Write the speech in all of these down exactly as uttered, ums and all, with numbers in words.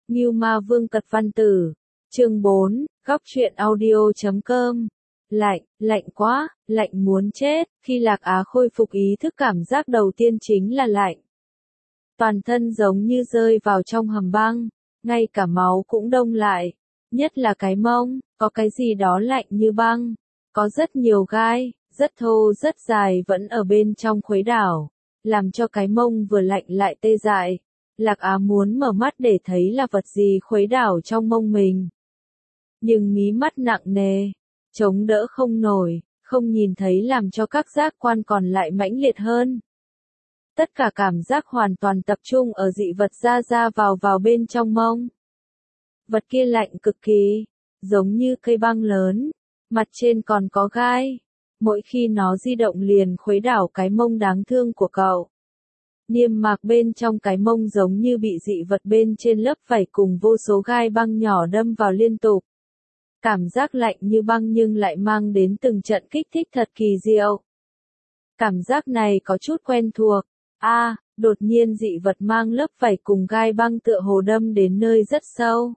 Ngưu Ma Vương Cật Văn Tử, chương bốn, góc truyện audio chấm com. Lạnh, lạnh quá, lạnh muốn chết, khi Lạc Á khôi phục ý thức cảm giác đầu tiên chính là lạnh. Toàn thân giống như rơi vào trong hầm băng, ngay cả máu cũng đông lại, nhất là cái mông, có cái gì đó lạnh như băng, có rất nhiều gai, rất thô rất dài vẫn ở bên trong khuấy đảo, làm cho cái mông vừa lạnh lại tê dại. Lạc Á muốn mở mắt để thấy là vật gì khuấy đảo trong mông mình. Nhưng mí mắt nặng nề, chống đỡ không nổi, không nhìn thấy làm cho các giác quan còn lại mãnh liệt hơn. Tất cả cảm giác hoàn toàn tập trung ở dị vật ra ra vào vào bên trong mông. Vật kia lạnh cực kỳ, giống như cây băng lớn, mặt trên còn có gai. Mỗi khi nó di động liền khuấy đảo cái mông đáng thương của cậu. Niêm mạc bên trong cái mông giống như bị dị vật bên trên lớp vảy cùng vô số gai băng nhỏ đâm vào liên tục. Cảm giác lạnh như băng nhưng lại mang đến từng trận kích thích thật kỳ diệu. Cảm giác này có chút quen thuộc. A, à, đột nhiên dị vật mang lớp vảy cùng gai băng tựa hồ đâm đến nơi rất sâu.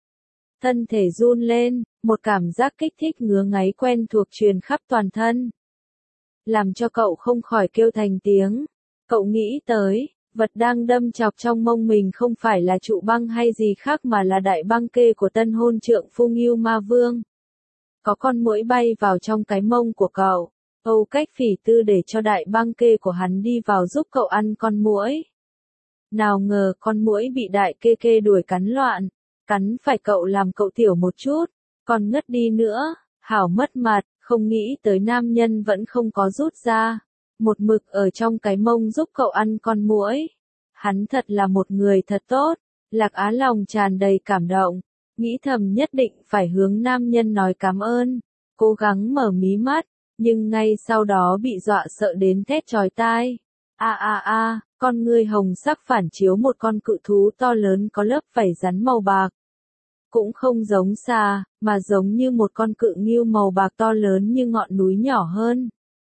Thân thể run lên, một cảm giác kích thích ngứa ngáy quen thuộc truyền khắp toàn thân. Làm cho cậu không khỏi kêu thành tiếng. Cậu nghĩ tới, vật đang đâm chọc trong mông mình không phải là trụ băng hay gì khác mà là đại băng kê của tân hôn trượng phu Ngưu Ma Vương. Có con muỗi bay vào trong cái mông của cậu. Âu Cách Phỉ Tư để cho đại băng kê của hắn đi vào giúp cậu ăn con muỗi. Nào ngờ con muỗi bị đại kê kê đuổi cắn loạn, cắn phải cậu làm cậu tiểu một chút, còn ngất đi nữa, hảo mất mặt, không nghĩ tới nam nhân vẫn không có rút ra. Một mực ở trong cái mông giúp cậu ăn con muỗi. Hắn thật là một người thật tốt. Lạc Á lòng tràn đầy cảm động, nghĩ thầm nhất định phải hướng nam nhân nói cảm ơn. Cố gắng mở mí mắt, nhưng ngay sau đó bị dọa sợ đến thét chói tai. A a a, con ngươi hồng sắc phản chiếu một con cự thú to lớn có lớp vảy rắn màu bạc. Cũng không giống xà, mà giống như một con cự ngưu màu bạc to lớn như ngọn núi nhỏ hơn.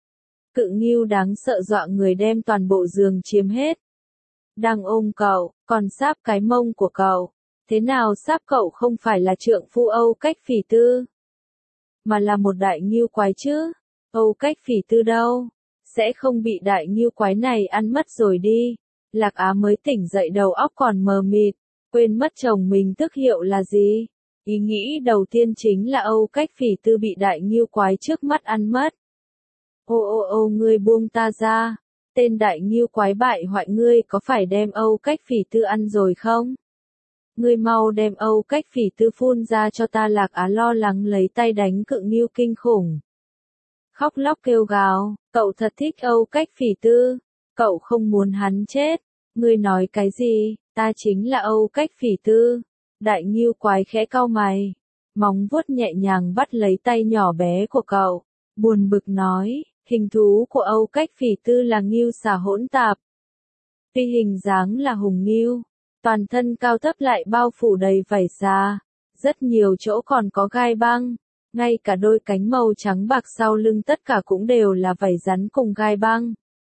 Cự ngưu đáng sợ dọa người đem toàn bộ giường chiếm hết. Đang ôm cậu, còn sáp cái mông của cậu. Thế nào sáp cậu không phải là trượng phu Âu Cách Phỉ Tư, mà là một đại ngưu quái chứ? Âu Cách Phỉ Tư đâu? Sẽ không bị đại ngưu quái này ăn mất rồi đi. Lạc Á mới tỉnh dậy đầu óc còn mờ mịt, quên mất chồng mình tước hiệu là gì. Ý nghĩ đầu tiên chính là Âu Cách Phỉ Tư bị đại ngưu quái trước mắt ăn mất. Ô ô ô ngươi buông ta ra, tên đại ngưu quái bại hoại ngươi có phải đem Âu Cách Phỉ Tư ăn rồi không? Ngươi mau đem Âu Cách Phỉ Tư phun ra cho ta. Lạc Á lo lắng lấy tay đánh cự ngưu kinh khủng. Khóc lóc kêu gào, cậu thật thích Âu Cách Phỉ Tư, cậu không muốn hắn chết. Ngươi nói cái gì, ta chính là Âu Cách Phỉ Tư. Đại ngưu quái khẽ cau mày, móng vuốt nhẹ nhàng bắt lấy tay nhỏ bé của cậu, buồn bực nói. Hình thú của Âu Cách Phỉ Tư là ngưu xà hỗn tạp. Tuy hình dáng là hùng ngưu, toàn thân cao thấp lại bao phủ đầy vảy xà, rất nhiều chỗ còn có gai băng, ngay cả đôi cánh màu trắng bạc sau lưng tất cả cũng đều là vảy rắn cùng gai băng.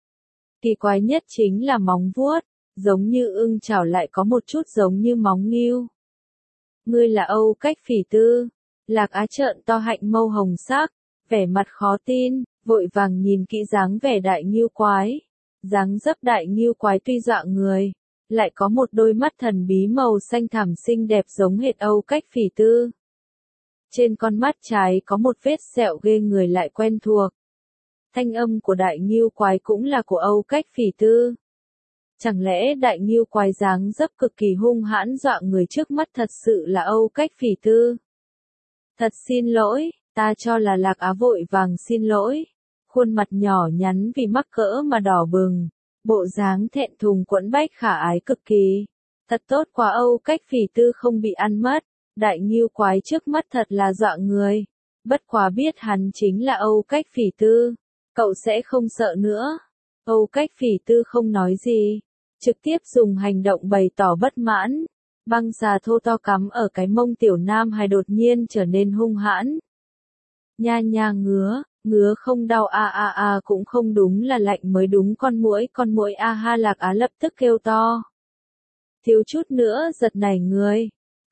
Kỳ quái nhất chính là móng vuốt, giống như ưng chảo lại có một chút giống như móng ngưu. Ngươi là Âu Cách Phỉ Tư? Lạc Á trợn to hạnh mâu hồng sắc, vẻ mặt khó tin. Vội vàng nhìn kỹ dáng vẻ đại ngưu quái. Dáng dấp đại ngưu quái tuy dọa người, lại có một đôi mắt thần bí màu xanh thẳm xinh đẹp giống hệt Âu Cách Phỉ Tư. Trên con mắt trái có một vết sẹo ghê người lại quen thuộc. Thanh âm của đại ngưu quái cũng là của Âu Cách Phỉ Tư. Chẳng lẽ đại ngưu quái dáng dấp cực kỳ hung hãn dọa người trước mắt thật sự là Âu Cách Phỉ Tư? Thật xin lỗi, ta cho là Lạc Á vội vàng xin lỗi. Khuôn mặt nhỏ nhắn vì mắc cỡ mà đỏ bừng, bộ dáng thẹn thùng quẫn bách khả ái cực kỳ. Thật tốt quá, Âu Cách Phỉ Tư không bị ăn mất. Đại ngưu quái trước mắt thật là dọa người. Bất quá biết hắn chính là Âu Cách Phỉ Tư, cậu sẽ không sợ nữa. Âu Cách Phỉ Tư không nói gì, trực tiếp dùng hành động bày tỏ bất mãn. Băng xà thô to cắm ở cái mông tiểu nam hài đột nhiên trở nên hung hãn. Nha nha ngứa. Ngứa không đau a a a cũng không đúng là lạnh mới đúng. Con muỗi con muỗi a ha. Lạc Á lập tức kêu to, thiếu chút nữa giật nảy người.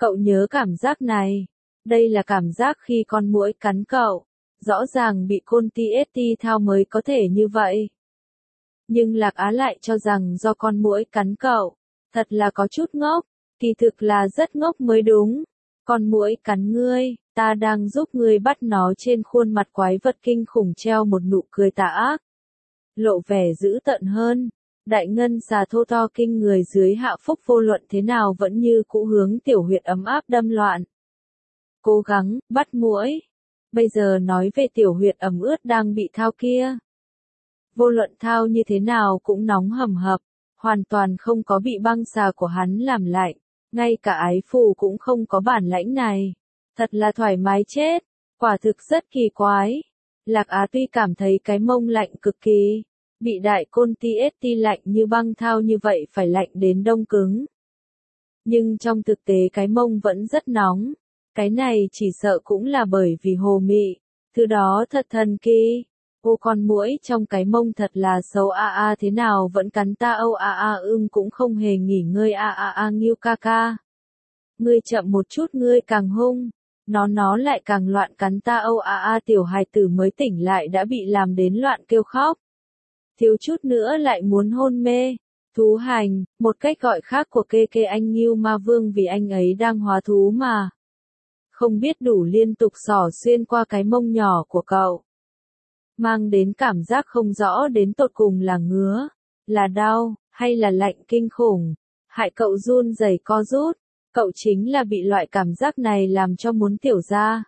Cậu nhớ cảm giác này. Đây là cảm giác khi con muỗi cắn cậu. Rõ ràng bị côn ti ét tê thao mới có thể như vậy. Nhưng Lạc Á lại cho rằng do con muỗi cắn cậu. Thật là có chút ngốc. Kỳ thực là rất ngốc mới đúng. Con muỗi cắn ngươi, ta đang giúp ngươi bắt nó trên khuôn mặt quái vật kinh khủng treo một nụ cười tà ác. Lộ vẻ dữ tợn hơn. Đại ngân xà thô to kinh người dưới Hạ Phúc vô luận thế nào vẫn như cũ hướng tiểu huyệt ấm áp đâm loạn. Cố gắng, bắt muỗi. Bây giờ nói về tiểu huyệt ẩm ướt đang bị thao kia. Vô luận thao như thế nào cũng nóng hầm hập, hoàn toàn không có bị băng xà của hắn làm lạnh, ngay cả ái phù cũng không có bản lãnh này. Thật là thoải mái chết, quả thực rất kỳ quái. Lạc Á tuy cảm thấy cái mông lạnh cực kỳ, bị đại côn ti ét tê lạnh như băng thao như vậy phải lạnh đến đông cứng. Nhưng trong thực tế cái mông vẫn rất nóng. Cái này chỉ sợ cũng là bởi vì hồ mị, thứ đó thật thần kỳ. Ô con muỗi trong cái mông thật là xấu a a thế nào vẫn cắn ta âu a a ưng cũng không hề nghỉ ngơi a a a Ngưu ca ca. Ngươi chậm một chút ngươi càng hung, nó nó lại càng loạn cắn ta âu a a tiểu hài tử mới tỉnh lại đã bị làm đến loạn kêu khóc. Thiếu chút nữa lại muốn hôn mê. Thú hành, một cách gọi khác của kê kê anh Ngưu Ma Vương vì anh ấy đang hóa thú mà. Không biết đủ liên tục xỏ xuyên qua cái mông nhỏ của cậu. Mang đến cảm giác không rõ đến tột cùng là ngứa, là đau, hay là lạnh kinh khủng. Hại cậu run rẩy co rút. Cậu chính là bị loại cảm giác này làm cho muốn tiểu ra.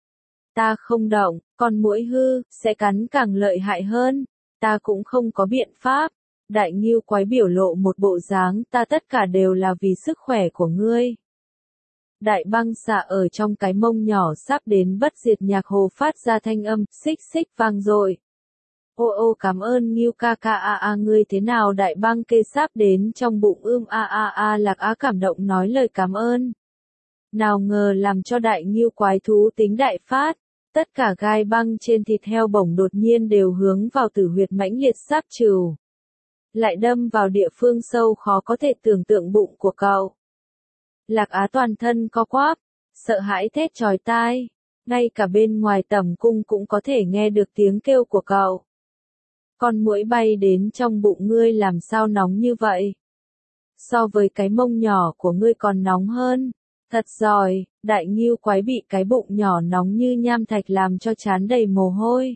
Ta không động, con muỗi hư, sẽ cắn càng lợi hại hơn. Ta cũng không có biện pháp. Đại Ngưu quái biểu lộ một bộ dáng ta tất cả đều là vì sức khỏe của ngươi. Đại băng xà ở trong cái mông nhỏ sắp đến bất diệt nhạc hồ phát ra thanh âm xích xích vang dội. Ô ô cảm ơn Ngưu ca ca a a ngươi thế nào đại băng kê sắp đến trong bụng ưm a a a Lạc Á cảm động nói lời cảm ơn. Nào ngờ làm cho đại Ngưu quái thú tính đại phát, tất cả gai băng trên thịt heo bổng đột nhiên đều hướng vào tử huyệt mãnh liệt sáp trừ. Lại đâm vào địa phương sâu khó có thể tưởng tượng bụng của cậu. Lạc Á toàn thân co quắp, sợ hãi thét chói tai, ngay cả bên ngoài tầm cung cũng có thể nghe được tiếng kêu của cậu. Con muỗi bay đến trong bụng ngươi làm sao nóng như vậy? So với cái mông nhỏ của ngươi còn nóng hơn. Thật giỏi, đại Ngưu quái bị cái bụng nhỏ nóng như nham thạch làm cho trán đầy mồ hôi.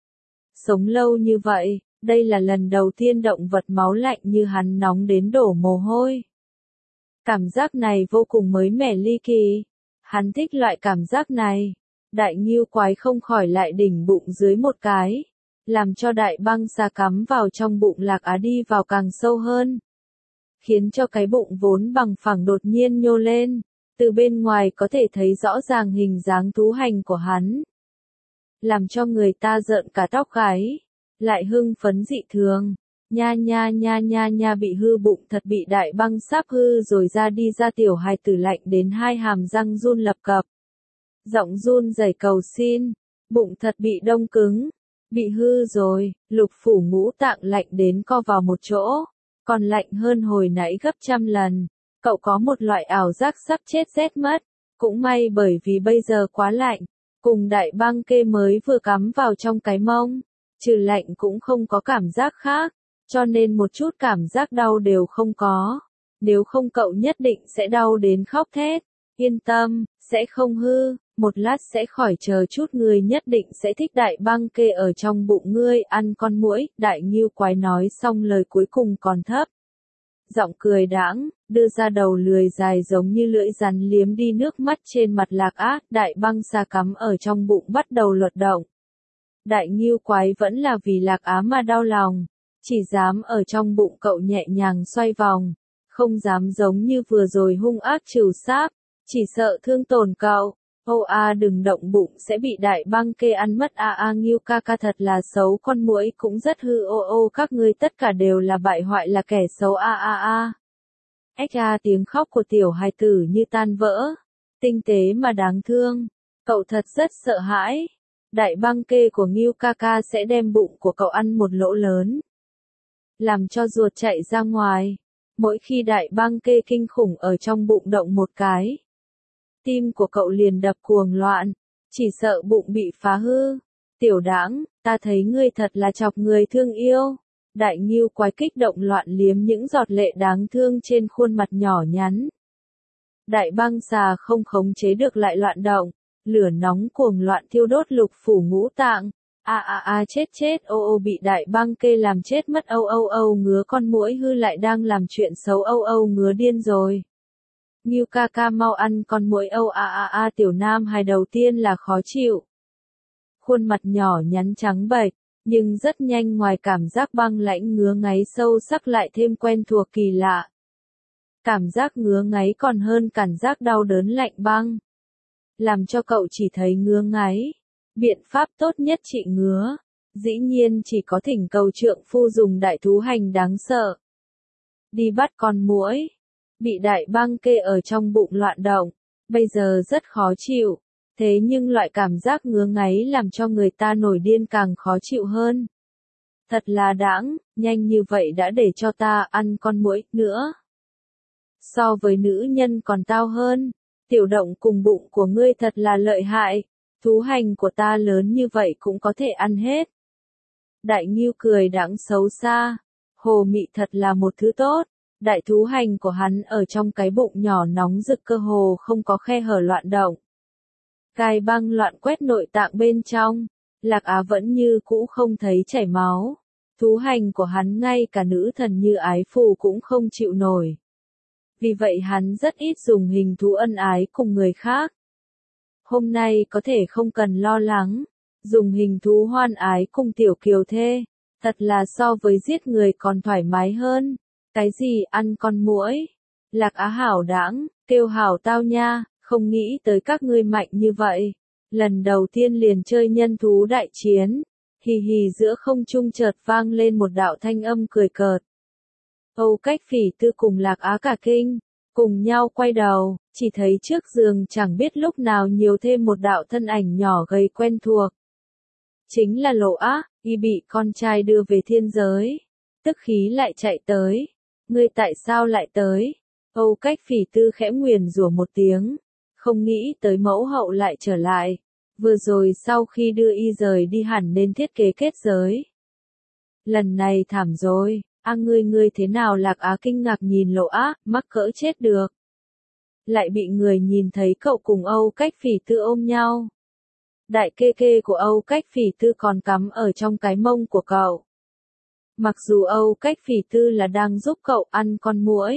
Sống lâu như vậy, đây là lần đầu tiên động vật máu lạnh như hắn nóng đến đổ mồ hôi. Cảm giác này vô cùng mới mẻ ly kỳ. Hắn thích loại cảm giác này. Đại Ngưu quái không khỏi lại đỉnh bụng dưới một cái. Làm cho đại băng xà cắm vào trong bụng Lạc Á đi vào càng sâu hơn. Khiến cho cái bụng vốn bằng phẳng đột nhiên nhô lên. Từ bên ngoài có thể thấy rõ ràng hình dáng thú hành của hắn. Làm cho người ta rợn cả tóc gáy. Lại hưng phấn dị thường. Nha nha nha nha nha bị hư bụng thật bị đại băng sáp hư rồi ra đi ra tiểu hài tử lạnh đến hai hàm răng run lập cập. Giọng run rẩy cầu xin. Bụng thật bị đông cứng. Bị hư rồi, lục phủ ngũ tạng lạnh đến co vào một chỗ. Còn lạnh hơn hồi nãy gấp trăm lần. Cậu có một loại ảo giác sắp chết rét mất. Cũng may bởi vì bây giờ quá lạnh. Cùng đại băng kê mới vừa cắm vào trong cái mông. Trừ lạnh cũng không có cảm giác khác. Cho nên một chút cảm giác đau đều không có. Nếu không cậu nhất định sẽ đau đến khóc thét. Yên tâm, sẽ không hư. Một lát sẽ khỏi chờ chút ngươi nhất định sẽ thích đại băng kê ở trong bụng ngươi ăn con muỗi. Đại Ngưu quái nói xong lời cuối cùng còn thấp. Giọng cười đãng, đưa ra đầu lười dài giống như lưỡi rắn liếm đi nước mắt trên mặt Lạc Á. Đại băng xà cắm ở trong bụng bắt đầu luật động. Đại Ngưu quái vẫn là vì Lạc Á mà đau lòng. Chỉ dám ở trong bụng cậu nhẹ nhàng xoay vòng. Không dám giống như vừa rồi hung ác trừ sáp. Chỉ sợ thương tổn cậu. Ô a đừng động bụng sẽ bị đại băng kê ăn mất a a Ngưu ca ca thật là xấu con muỗi cũng rất hư ô ô các ngươi tất cả đều là bại hoại là kẻ xấu a a a. Ếch a tiếng khóc của tiểu hài tử như tan vỡ. Tinh tế mà đáng thương. Cậu thật rất sợ hãi. Đại băng kê của Ngưu ca ca sẽ đem bụng của cậu ăn một lỗ lớn. Làm cho ruột chạy ra ngoài. Mỗi khi đại băng kê kinh khủng ở trong bụng động một cái. tim của cậu liền đập cuồng loạn, chỉ sợ bụng bị phá hư. Tiểu Đãng, ta thấy ngươi thật là chọc người thương yêu. Đại Ngưu Quái kích động loạn liếm những giọt lệ đáng thương trên khuôn mặt nhỏ nhắn. Đại băng xà không khống chế được lại loạn động, lửa nóng cuồng loạn thiêu đốt lục phủ ngũ tạng. A a a chết chết ô ô bị đại băng kê làm chết mất âu âu âu ngứa con muỗi hư lại đang làm chuyện xấu âu âu ngứa điên rồi. Ngưu ca ca mau ăn con muỗi âu a a a tiểu nam hài đầu tiên là khó chịu. Khuôn mặt nhỏ nhắn trắng bệch, nhưng rất nhanh ngoài cảm giác băng lãnh ngứa ngáy sâu sắc lại thêm quen thuộc kỳ lạ. Cảm giác ngứa ngáy còn hơn cảm giác đau đớn lạnh băng. Làm cho cậu chỉ thấy ngứa ngáy. Biện pháp tốt nhất trị ngứa, dĩ nhiên chỉ có thỉnh cầu trượng phu dùng đại thú hành đáng sợ. Đi bắt con muỗi, bị đại băng kê ở trong bụng loạn động, bây giờ rất khó chịu, thế nhưng loại cảm giác ngứa ngáy làm cho người ta nổi điên càng khó chịu hơn. Thật là đáng, nhanh như vậy đã để cho ta ăn con muỗi nữa. So với nữ nhân còn tao hơn, tiểu động cùng bụng của ngươi thật là lợi hại. Thú hành của ta lớn như vậy cũng có thể ăn hết. Đại Ngưu cười đãng xấu xa. Hồ mị thật là một thứ tốt. Đại thú hành của hắn ở trong cái bụng nhỏ nóng rực cơ hồ không có khe hở loạn động. Gai băng loạn quét nội tạng bên trong. Lạc Á vẫn như cũ không thấy chảy máu. Thú hành của hắn ngay cả nữ thần như ái phù cũng không chịu nổi. Vì vậy hắn rất ít dùng hình thú ân ái cùng người khác. Hôm nay có thể không cần lo lắng, dùng hình thú hoan ái cùng tiểu kiều thê, thật là so với giết người còn thoải mái hơn. Cái gì ăn con muỗi? Lạc Á hảo đãng, kêu hảo tao nha, không nghĩ tới các ngươi mạnh như vậy. Lần đầu tiên liền chơi nhân thú đại chiến, hì hì giữa không trung chợt vang lên một đạo thanh âm cười cợt. Âu Cách Phỉ Tư cùng Lạc Á cả kinh. Cùng nhau quay đầu, chỉ thấy trước giường chẳng biết lúc nào nhiều thêm một đạo thân ảnh nhỏ gầy quen thuộc. Chính là Lộ Á, y bị con trai đưa về thiên giới. Tức khí lại chạy tới. Ngươi tại sao lại tới? Âu Cách Phỉ Tư khẽ nguyền rủa một tiếng. Không nghĩ tới mẫu hậu lại trở lại. Vừa rồi sau khi đưa y rời đi hẳn nên thiết kế kết giới. Lần này thảm rồi. A à, ngươi ngươi thế nào? Lạc Á kinh ngạc nhìn Lộ Á, mắc cỡ chết được. Lại bị người nhìn thấy cậu cùng Âu Cách Phỉ Tư ôm nhau. Đại kê kê của Âu Cách Phỉ Tư còn cắm ở trong cái mông của cậu. Mặc dù Âu Cách Phỉ Tư là đang giúp cậu ăn con muỗi,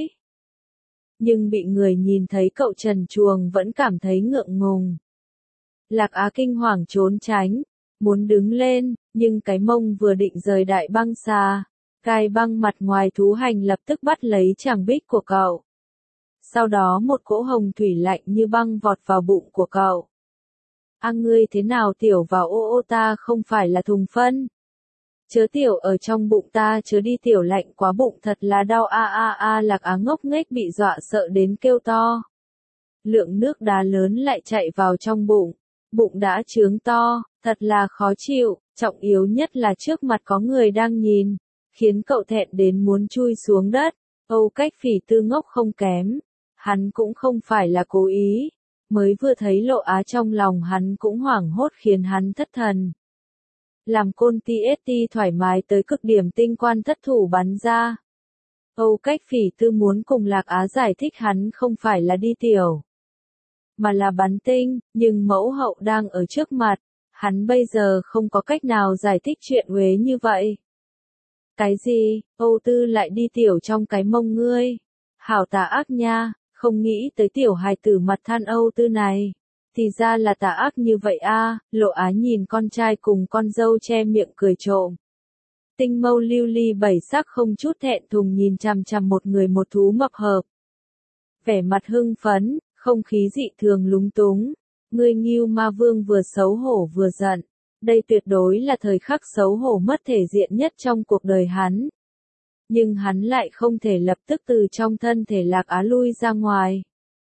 nhưng bị người nhìn thấy cậu trần truồng vẫn cảm thấy ngượng ngùng. Lạc Á kinh hoàng trốn tránh, muốn đứng lên, nhưng cái mông vừa định rời đại băng xà. Gai băng mặt ngoài thú hành lập tức bắt lấy tràng bích của cậu. Sau đó một cỗ hồng thủy lạnh như băng vọt vào bụng của cậu. A à, ngươi thế nào tiểu vào ô ô ta không phải là thùng phân. Chớ tiểu ở trong bụng ta chớ đi tiểu lạnh quá bụng thật là đau a a a Lạc Á ngốc nghếch bị dọa sợ đến kêu to. Lượng nước đá lớn lại chạy vào trong bụng. Bụng đã chướng to, thật là khó chịu, trọng yếu nhất là trước mặt có người đang nhìn. Khiến cậu thẹn đến muốn chui xuống đất. Âu Cách Phỉ Tư ngốc không kém. Hắn cũng không phải là cố ý. Mới vừa thấy Lộ Á trong lòng hắn cũng hoảng hốt khiến hắn thất thần. Làm côn ti ết ti thoải mái tới cực điểm tinh quan thất thủ bắn ra. Âu Cách Phỉ Tư muốn cùng Lạc Á giải thích hắn không phải là đi tiểu, mà là bắn tinh, nhưng mẫu hậu đang ở trước mặt. Hắn bây giờ không có cách nào giải thích chuyện uế như vậy. Cái gì, Âu Tư lại đi tiểu trong cái mông ngươi? Hảo tà ác nha, không nghĩ tới tiểu hài tử mặt than Âu Tư này. Thì ra là tà ác như vậy a. À. Lộ Á nhìn con trai cùng con dâu che miệng cười trộm. Tinh mâu lưu ly bảy sắc không chút thẹn thùng nhìn chằm chằm một người một thú mập hợp. Vẻ mặt hưng phấn, không khí dị thường lúng túng. Ngươi Ngưu Ma Vương vừa xấu hổ vừa giận. Đây tuyệt đối là thời khắc xấu hổ mất thể diện nhất trong cuộc đời hắn. Nhưng hắn lại không thể lập tức từ trong thân thể Lạc Á lui ra ngoài.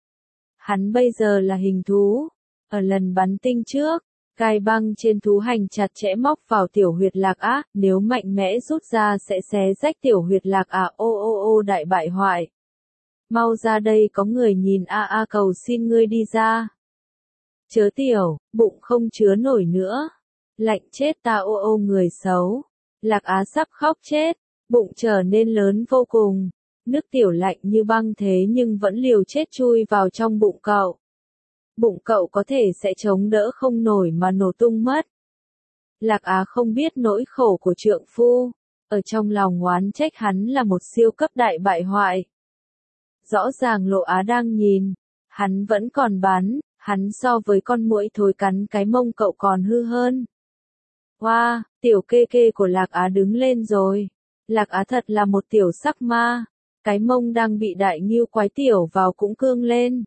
Hắn bây giờ là hình thú. Ở lần bắn tinh trước, gai băng trên thú hành chặt chẽ móc vào tiểu huyệt Lạc Á, nếu mạnh mẽ rút ra sẽ xé rách tiểu huyệt Lạc Á ô ô ô đại bại hoại. Mau ra đây có người nhìn a a cầu xin ngươi đi ra. Chớ tiểu, bụng không chứa nổi nữa. Lạnh chết ta ô ô người xấu. Lạc Á sắp khóc chết, bụng trở nên lớn vô cùng. Nước tiểu lạnh như băng thế nhưng vẫn liều chết chui vào trong bụng cậu. Bụng cậu có thể sẽ chống đỡ không nổi mà nổ tung mất. Lạc Á không biết nỗi khổ của trượng phu, ở trong lòng oán trách hắn là một siêu cấp đại bại hoại. Rõ ràng Lộ Á đang nhìn, hắn vẫn còn bán, hắn so với con muỗi thối cắn cái mông cậu còn hư hơn. Hoa, wow, tiểu kê kê của Lạc Á đứng lên rồi. Lạc Á thật là một tiểu sắc ma, cái mông đang bị đại nghêu quái tiểu vào cũng cương lên.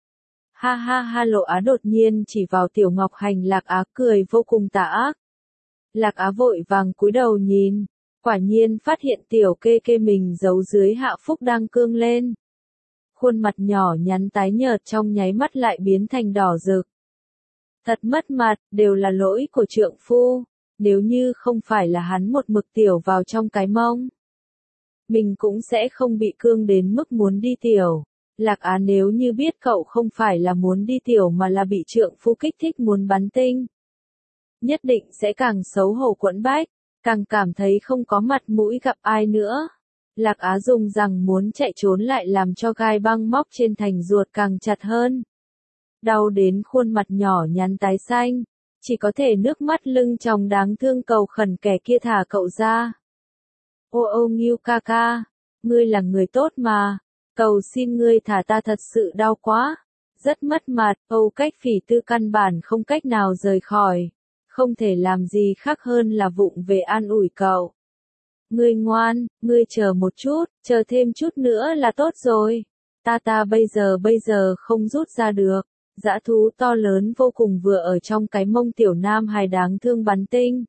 Ha ha ha Lộ Á đột nhiên chỉ vào tiểu Ngọc Hành. Lạc Á cười vô cùng tà ác. Lạc Á vội vàng cúi đầu nhìn, quả nhiên phát hiện tiểu kê kê mình giấu dưới hạ phúc đang cương lên. Khuôn mặt nhỏ nhắn tái nhợt trong nháy mắt lại biến thành đỏ rực. Thật mất mặt, đều là lỗi của trượng phu, nếu như không phải là hắn một mực tiểu vào trong cái mông, mình cũng sẽ không bị cương đến mức muốn đi tiểu. Lạc Á nếu như biết cậu không phải là muốn đi tiểu mà là bị trượng phu kích thích muốn bắn tinh, nhất định sẽ càng xấu hổ quẫn bách, càng cảm thấy không có mặt mũi gặp ai nữa. Lạc Á dùng rằng muốn chạy trốn lại làm cho gai băng móc trên thành ruột càng chặt hơn. Đau đến khuôn mặt nhỏ nhắn tái xanh, chỉ có thể nước mắt lưng tròng đáng thương cầu khẩn kẻ kia thả cậu ra. Ô ô Ngưu ca ca, ngươi là người tốt mà, cầu xin ngươi thả ta thật sự đau quá, rất mất mặt. Âu Cách Phỉ Tư căn bản không cách nào rời khỏi, không thể làm gì khác hơn là vụng về an ủi cậu. Ngươi ngoan, ngươi chờ một chút, chờ thêm chút nữa là tốt rồi. Ta ta bây giờ bây giờ không rút ra được. Dã thú to lớn vô cùng vừa ở trong cái mông tiểu nam hài đáng thương bắn tinh.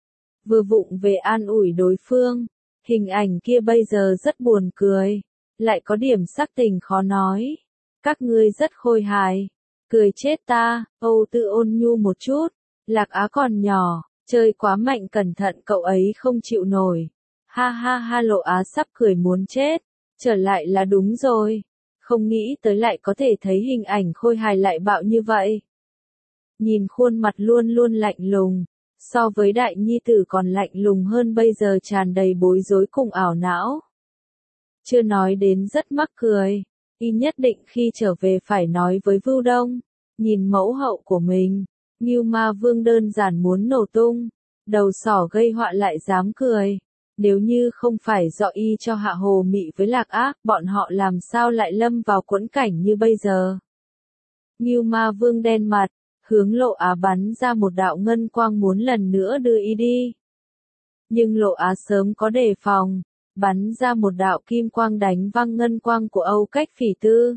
Vừa vụng về an ủi đối phương, hình ảnh kia bây giờ rất buồn cười, lại có điểm sắc tình khó nói. Các ngươi rất khôi hài, cười chết ta. Âu Tư ôn nhu một chút, Lạc Á còn nhỏ, chơi quá mạnh cẩn thận cậu ấy không chịu nổi. Ha ha ha Lộ Á sắp cười muốn chết, trở lại là đúng rồi. Không nghĩ tới lại có thể thấy hình ảnh khôi hài lại bạo như vậy. Nhìn khuôn mặt luôn luôn lạnh lùng, so với đại nhi tử còn lạnh lùng hơn bây giờ tràn đầy bối rối cùng ảo não. Chưa nói đến rất mắc cười, y nhất định khi trở về phải nói với Vưu Đông, nhìn mẫu hậu của mình, Ngưu Ma Vương đơn giản muốn nổ tung, đầu sỏ gây họa lại dám cười. Nếu như không phải do y cho hạ hồ mị với Lạc Á, bọn họ làm sao lại lâm vào quẫn cảnh như bây giờ. Ngưu Ma Vương đen mặt, hướng Lộ Á bắn ra một đạo ngân quang muốn lần nữa đưa y đi. Nhưng Lộ Á sớm có đề phòng, bắn ra một đạo kim quang đánh văng ngân quang của Âu Cách Phỉ Tư.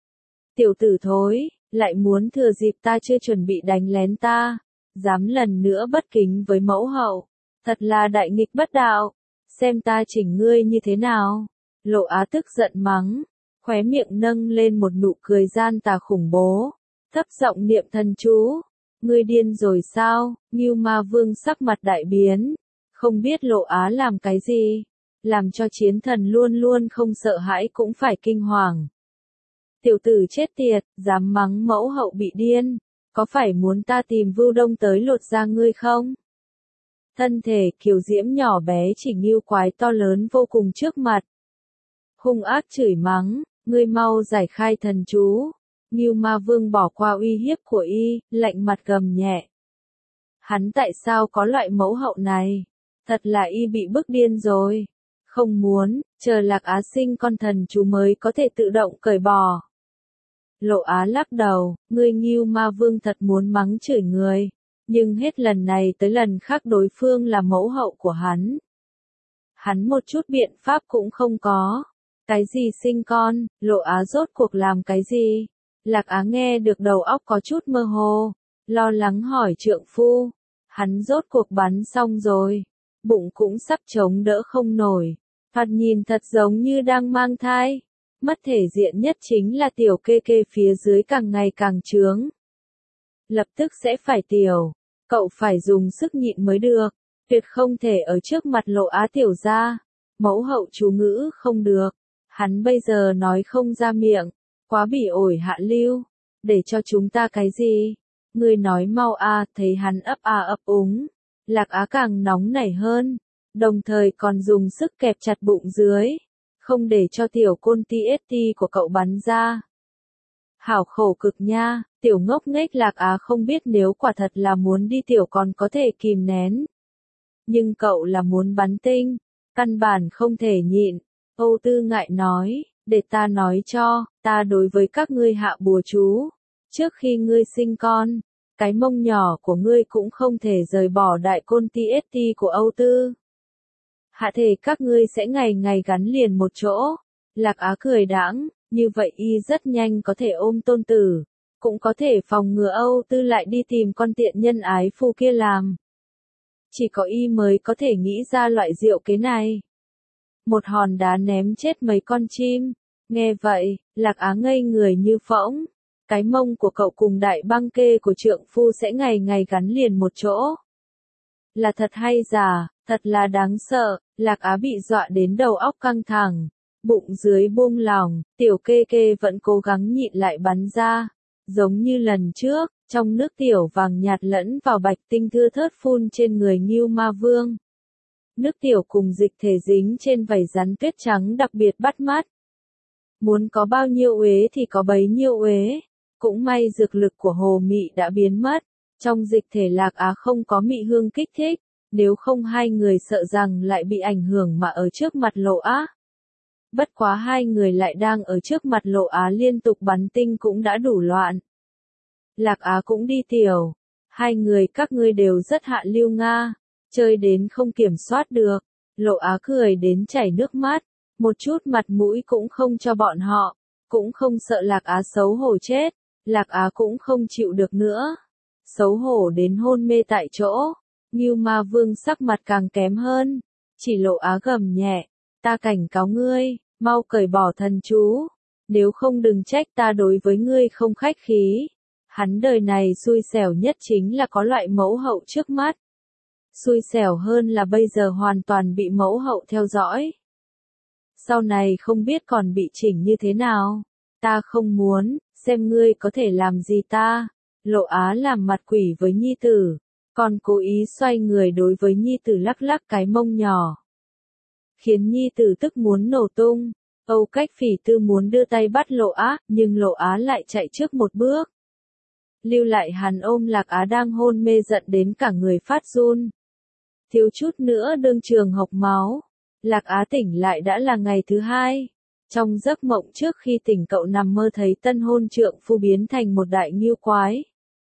Tiểu tử thối, lại muốn thừa dịp ta chưa chuẩn bị đánh lén ta, dám lần nữa bất kính với mẫu hậu, thật là đại nghịch bất đạo. Xem ta chỉnh ngươi như thế nào. Lộ Á tức giận mắng, khóe miệng nâng lên một nụ cười gian tà khủng bố, thấp giọng niệm thần chú. Ngươi điên rồi sao? Ngưu Ma Vương sắc mặt đại biến, không biết Lộ Á làm cái gì, làm cho chiến thần luôn luôn không sợ hãi cũng phải kinh hoàng. Tiểu tử chết tiệt, dám mắng mẫu hậu bị điên, có phải muốn ta tìm Vưu Đông tới lột da ngươi không? Thân thể kiều diễm nhỏ bé chỉ ngưu quái to lớn vô cùng trước mặt. Hung ác chửi mắng, ngươi mau giải khai thần chú. Ngưu Ma Vương bỏ qua uy hiếp của y, lạnh mặt gầm nhẹ. Hắn tại sao có loại mẫu hậu này? Thật là y bị bức điên rồi. Không muốn, chờ Lạc Á sinh con thần chú mới có thể tự động cởi bỏ. Lộ Á lắc đầu, ngươi Ngưu Ma Vương thật muốn mắng chửi người. Nhưng hết lần này tới lần khác đối phương là mẫu hậu của hắn. Hắn một chút biện pháp cũng không có. Cái gì sinh con, Lộ Á rốt cuộc làm cái gì? Lạc Á nghe được đầu óc có chút mơ hồ, lo lắng hỏi trượng phu. Hắn rốt cuộc bắn xong rồi, bụng cũng sắp chống đỡ không nổi. Thoạt nhìn thật giống như đang mang thai. Mất thể diện nhất chính là tiểu kê kê phía dưới càng ngày càng trướng. Lập tức sẽ phải tiểu. Cậu phải dùng sức nhịn mới được, tuyệt không thể ở trước mặt Lộ Á tiểu ra. Mẫu hậu chú ngữ không được. Hắn bây giờ nói không ra miệng, quá bỉ ổi Hạ Lưu, để cho chúng ta cái gì? Ngươi nói mau a, thấy hắn ấp a ấp úng, Lạc Á càng nóng nảy hơn, đồng thời còn dùng sức kẹp chặt bụng dưới, không để cho tiểu côn ti ét ti của cậu bắn ra. Hảo khổ cực nha, tiểu ngốc nghếch Lạc Á không biết nếu quả thật là muốn đi tiểu còn có thể kìm nén. Nhưng cậu là muốn bắn tinh, căn bản không thể nhịn. Âu Tư ngại nói, để ta nói cho, ta đối với các ngươi hạ bùa chú. Trước khi ngươi sinh con, cái mông nhỏ của ngươi cũng không thể rời bỏ đại côn ti ét ti của Âu Tư. Hạ thể các ngươi sẽ ngày ngày gắn liền một chỗ. Lạc Á cười đãng, như vậy y rất nhanh có thể ôm tôn tử, cũng có thể phòng ngừa Âu Tư lại đi tìm con tiện nhân ái phu kia làm. Chỉ có y mới có thể nghĩ ra loại diệu kế này. Một hòn đá ném chết mấy con chim. Nghe vậy, Lạc Á ngây người như phỗng. Cái mông của cậu cùng đại băng kê của trượng phu sẽ ngày ngày gắn liền một chỗ. Là thật hay giả, thật là đáng sợ. Lạc Á bị dọa đến đầu óc căng thẳng. Bụng dưới buông lỏng, tiểu kê kê vẫn cố gắng nhịn lại bắn ra. Giống như lần trước, trong nước tiểu vàng nhạt lẫn vào bạch tinh thưa thớt phun trên người Ngưu Ma Vương. Nước tiểu cùng dịch thể dính trên vảy rắn tuyết trắng đặc biệt bắt mắt. Muốn có bao nhiêu uế thì có bấy nhiêu uế. Cũng may dược lực của hồ mị đã biến mất. Trong dịch thể Lạc Á không có mị hương kích thích. Nếu không hai người sợ rằng lại bị ảnh hưởng mà ở trước mặt Lộ Á. Bất quá hai người lại đang ở trước mặt Lộ Á liên tục bắn tinh cũng đã đủ loạn. Lạc Á cũng đi tiểu. Hai người các ngươi đều rất hạ lưu nga. Chơi đến không kiểm soát được. Lộ Á cười đến chảy nước mắt. Một chút mặt mũi cũng không cho bọn họ. Cũng không sợ Lạc Á xấu hổ chết. Lạc Á cũng không chịu được nữa. Xấu hổ đến hôn mê tại chỗ. Ngưu Ma Vương sắc mặt càng kém hơn. Chỉ Lộ Á gầm nhẹ. Ta cảnh cáo ngươi, mau cởi bỏ thần chú. Nếu không đừng trách ta đối với ngươi không khách khí. Hắn đời này xui xẻo nhất chính là có loại mẫu hậu trước mắt. Xui xẻo hơn là bây giờ hoàn toàn bị mẫu hậu theo dõi. Sau này không biết còn bị chỉnh như thế nào. Ta không muốn, xem ngươi có thể làm gì ta. Lộ Á làm mặt quỷ với nhi tử. Còn cố ý xoay người đối với nhi tử lắc lắc cái mông nhỏ. Khiến nhi tử tức muốn nổ tung. Âu Cách Phỉ Tư muốn đưa tay bắt Lộ Á, nhưng Lộ Á lại chạy trước một bước. Lưu lại hắn ôm Lạc Á đang hôn mê giận đến cả người phát run. Thiếu chút nữa đương trường hộc máu. Lạc Á tỉnh lại đã là ngày thứ hai. Trong giấc mộng trước khi tỉnh cậu nằm mơ thấy tân hôn trượng phu biến thành một đại ngưu quái.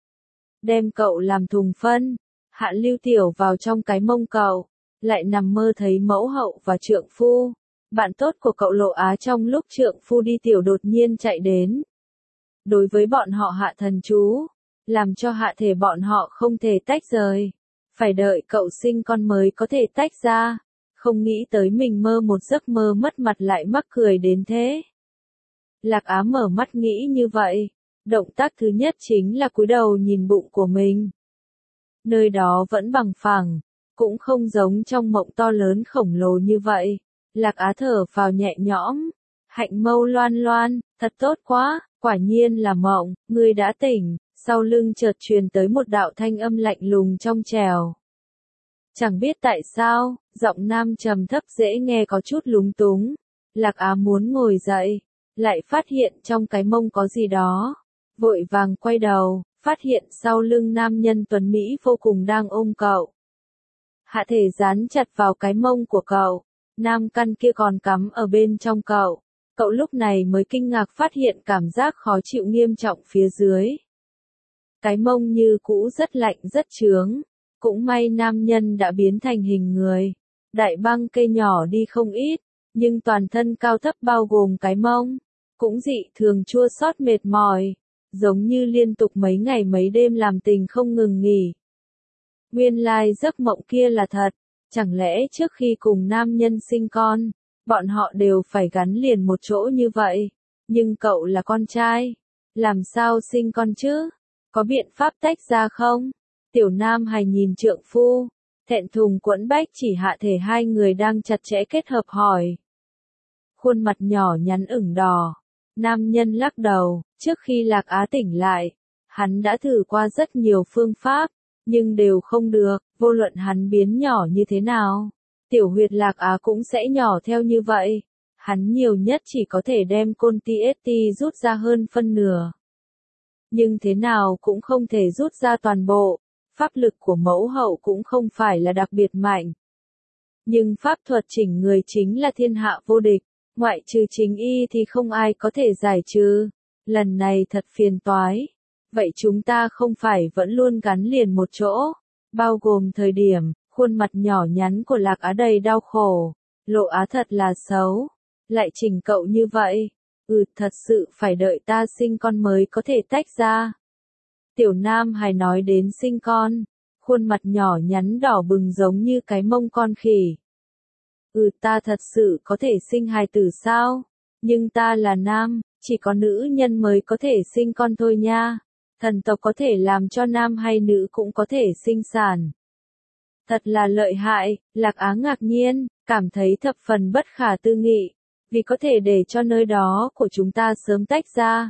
Đem cậu làm thùng phân. Hạ Lưu tiểu vào trong cái mông cậu. Lại nằm mơ thấy mẫu hậu và trượng phu. Bạn tốt của cậu Lộ Á trong lúc trượng phu đi tiểu đột nhiên chạy đến. Đối với bọn họ hạ thần chú. Làm cho hạ thể bọn họ không thể tách rời. Phải đợi cậu sinh con mới có thể tách ra. Không nghĩ tới mình mơ một giấc mơ mất mặt lại mắc cười đến thế. Lạc Á mở mắt nghĩ như vậy. Động tác thứ nhất chính là cúi đầu nhìn bụng của mình. Nơi đó vẫn bằng phẳng. Cũng không giống trong mộng to lớn khổng lồ như vậy. Lạc Á thở vào nhẹ nhõm. Hạnh mâu loan loan, thật tốt quá, quả nhiên là mộng, ngươi đã tỉnh. Sau lưng chợt truyền tới một đạo thanh âm lạnh lùng trong trèo. Chẳng biết tại sao, giọng nam trầm thấp dễ nghe có chút lúng túng. Lạc Á muốn ngồi dậy, lại phát hiện trong cái mông có gì đó. Vội vàng quay đầu, phát hiện sau lưng nam nhân tuấn Mỹ vô cùng đang ôm cậu. Hạ thể dán chặt vào cái mông của cậu. Nam căn kia còn cắm ở bên trong cậu. Cậu lúc này mới kinh ngạc phát hiện cảm giác khó chịu nghiêm trọng phía dưới. Cái mông như cũ rất lạnh rất chướng. Cũng may nam nhân đã biến thành hình người. Đại băng cây nhỏ đi không ít. Nhưng toàn thân cao thấp bao gồm cái mông. Cũng dị thường chua xót mệt mỏi. Giống như liên tục mấy ngày mấy đêm làm tình không ngừng nghỉ. Nguyên lai giấc mộng kia là thật. Chẳng lẽ trước khi cùng nam nhân sinh con, bọn họ đều phải gắn liền một chỗ như vậy. Nhưng cậu là con trai. Làm sao sinh con chứ? Có biện pháp tách ra không? Tiểu Nam Hài nhìn trượng phu. Thẹn thùng quẫn bách chỉ hạ thể hai người đang chặt chẽ kết hợp hỏi. khuôn mặt nhỏ nhắn ửng đỏ. Nam nhân lắc đầu, trước khi Lạc Á tỉnh lại, hắn đã thử qua rất nhiều phương pháp, nhưng đều không được, vô luận hắn biến nhỏ như thế nào. Tiểu huyệt Lạc Á cũng sẽ nhỏ theo như vậy. Hắn nhiều nhất chỉ có thể đem côn ti ét tê rút ra hơn phân nửa. Nhưng thế nào cũng không thể rút ra toàn bộ. Pháp lực của mẫu hậu cũng không phải là đặc biệt mạnh. Nhưng pháp thuật chỉnh người chính là thiên hạ vô địch. Ngoại trừ chính y thì không ai có thể giải trừ. Lần này thật phiền toái. Vậy chúng ta không phải vẫn luôn gắn liền một chỗ. Bao gồm thời điểm, khuôn mặt nhỏ nhắn của Lạc Á đầy đau khổ. Lộ Á thật là xấu. Lại chỉnh cậu như vậy. Ừ, thật sự phải đợi ta sinh con mới có thể tách ra. Tiểu Nam Hải nói đến sinh con. Khuôn mặt nhỏ nhắn đỏ bừng giống như cái mông con khỉ. Ừ, ta thật sự có thể sinh hài tử sao? Nhưng ta là nam, chỉ có nữ nhân mới có thể sinh con thôi nha. Thần tộc có thể làm cho nam hay nữ cũng có thể sinh sản. Thật là lợi hại, Lạc Á ngạc nhiên, cảm thấy thập phần bất khả tư nghị, vì có thể để cho nơi đó của chúng ta sớm tách ra.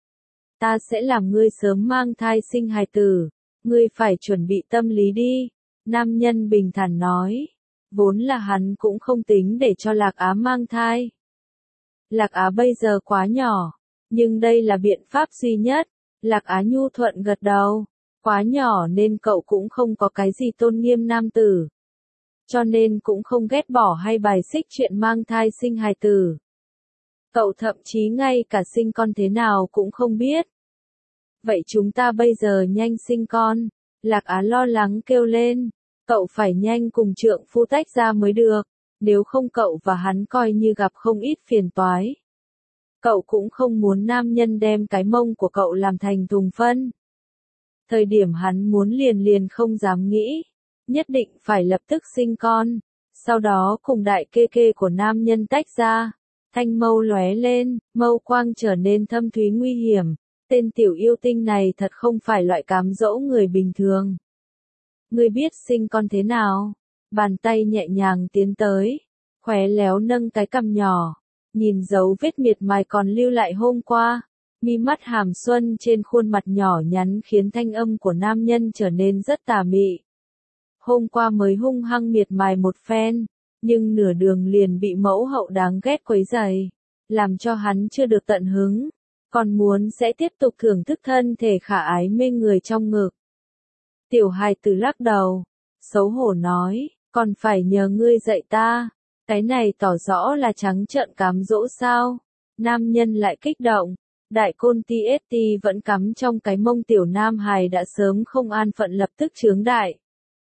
Ta sẽ làm ngươi sớm mang thai sinh hài tử, ngươi phải chuẩn bị tâm lý đi, nam nhân bình thản nói. Vốn là hắn cũng không tính để cho Lạc Á mang thai. Lạc Á bây giờ quá nhỏ, nhưng đây là biện pháp duy nhất. Lạc Á nhu thuận gật đầu, quá nhỏ nên cậu cũng không có cái gì tôn nghiêm nam tử. Cho nên cũng không ghét bỏ hay bài xích chuyện mang thai sinh hài tử. Cậu thậm chí ngay cả sinh con thế nào cũng không biết. Vậy chúng ta bây giờ nhanh sinh con, Lạc Á lo lắng kêu lên. Cậu phải nhanh cùng trượng phu tách ra mới được, nếu không cậu và hắn coi như gặp không ít phiền toái. Cậu cũng không muốn nam nhân đem cái mông của cậu làm thành thùng phân. Thời điểm hắn muốn liền liền không dám nghĩ, nhất định phải lập tức sinh con, sau đó cùng đại kê kê của nam nhân tách ra. Thanh mâu lóe lên, mâu quang trở nên thâm thúy nguy hiểm, tên tiểu yêu tinh này thật không phải loại cám dỗ người bình thường. Ngươi biết sinh con thế nào? Bàn tay nhẹ nhàng tiến tới, khóe léo nâng cái cằm nhỏ, nhìn dấu vết miệt mài còn lưu lại hôm qua. Mi mắt hàm xuân trên khuôn mặt nhỏ nhắn khiến thanh âm của nam nhân trở nên rất tà mị. Hôm qua mới hung hăng miệt mài một phen, nhưng nửa đường liền bị mẫu hậu đáng ghét quấy rầy, làm cho hắn chưa được tận hứng, còn muốn sẽ tiếp tục thưởng thức thân thể khả ái mê người trong ngực. Tiểu hài tử lắc đầu, xấu hổ nói, còn phải nhờ ngươi dạy ta, cái này tỏ rõ là trắng trợn cám dỗ sao. Nam nhân lại kích động, đại côn ti ét tê vẫn cắm trong cái mông tiểu nam hài đã sớm không an phận lập tức chướng đại.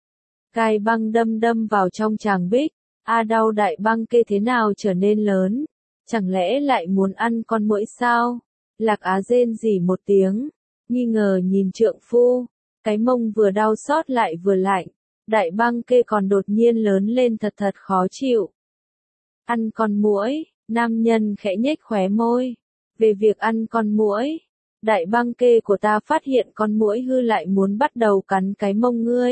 Gai băng đâm đâm vào trong tràng bích, a đau đại băng kê thế nào trở nên lớn, chẳng lẽ lại muốn ăn con muỗi sao? Lạc Á rên rỉ một tiếng, nghi ngờ nhìn trượng phu. Cái mông vừa đau xót lại vừa lạnh, đại băng kê còn đột nhiên lớn lên thật thật khó chịu. Ăn con muỗi, nam nhân khẽ nhếch khóe môi. Về việc ăn con muỗi, đại băng kê của ta phát hiện con muỗi hư lại muốn bắt đầu cắn cái mông ngươi.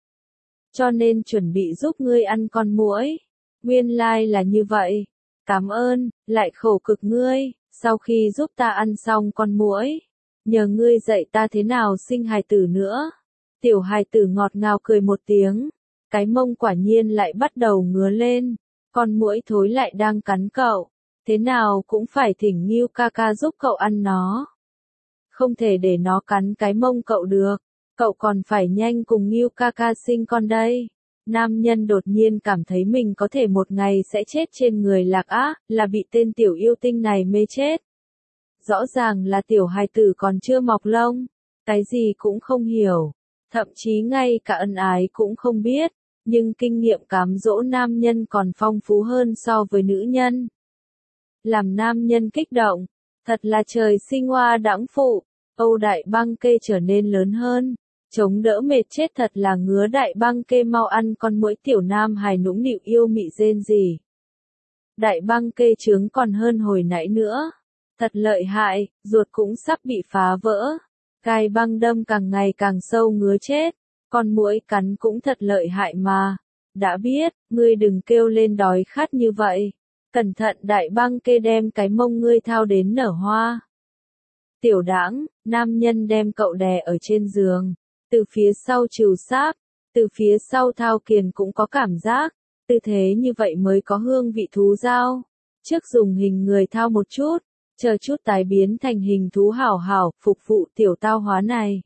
Cho nên chuẩn bị giúp ngươi ăn con muỗi. Nguyên lai là như vậy. Cảm ơn, lại khổ cực ngươi, sau khi giúp ta ăn xong con muỗi. Nhờ ngươi dạy ta thế nào sinh hài tử nữa. Tiểu hài tử ngọt ngào cười một tiếng. Cái mông quả nhiên lại bắt đầu ngứa lên. Con muỗi thối lại đang cắn cậu. Thế nào cũng phải thỉnh Ngưu ca ca giúp cậu ăn nó. Không thể để nó cắn cái mông cậu được. Cậu còn phải nhanh cùng Ngưu ca ca sinh con đây. Nam nhân đột nhiên cảm thấy mình có thể một ngày sẽ chết trên người Lạc Á, là bị tên tiểu yêu tinh này mê chết. Rõ ràng là tiểu hài tử còn chưa mọc lông, cái gì cũng không hiểu, thậm chí ngay cả ân ái cũng không biết, nhưng kinh nghiệm cám dỗ nam nhân còn phong phú hơn so với nữ nhân. Làm nam nhân kích động, thật là trời sinh hoa đãng phụ, Âu đại băng kê trở nên lớn hơn, chống đỡ mệt chết thật là ngứa đại băng kê mau ăn con muỗi tiểu nam hài nũng nịu yêu mị rên rỉ. Đại băng kê trướng còn hơn hồi nãy nữa. Thật lợi hại, ruột cũng sắp bị phá vỡ. Gai băng đâm càng ngày càng sâu ngứa chết. Con muỗi cắn cũng thật lợi hại mà. Đã biết, ngươi đừng kêu lên đói khát như vậy. Cẩn thận đại băng kê đem cái mông ngươi thao đến nở hoa. Tiểu Đãng, nam nhân đem cậu đè ở trên giường, từ phía sau trừ sáp, từ phía sau thao kiền cũng có cảm giác, tư thế như vậy mới có hương vị thú giao. Trước dùng hình người thao một chút, chờ chút tái biến thành hình thú hảo hảo, phục vụ tiểu tao hóa này.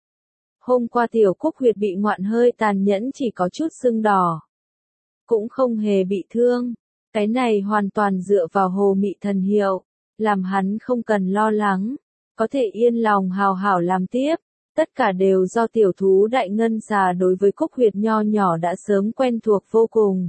Hôm qua tiểu Cúc Huyệt bị ngoạn hơi tàn nhẫn chỉ có chút sưng đỏ. Cũng không hề bị thương. Cái này hoàn toàn dựa vào hồ mị thần hiệu, làm hắn không cần lo lắng, có thể yên lòng hào hảo làm tiếp. Tất cả đều do tiểu thú đại ngân xà đối với Cúc Huyệt nho nhỏ đã sớm quen thuộc vô cùng.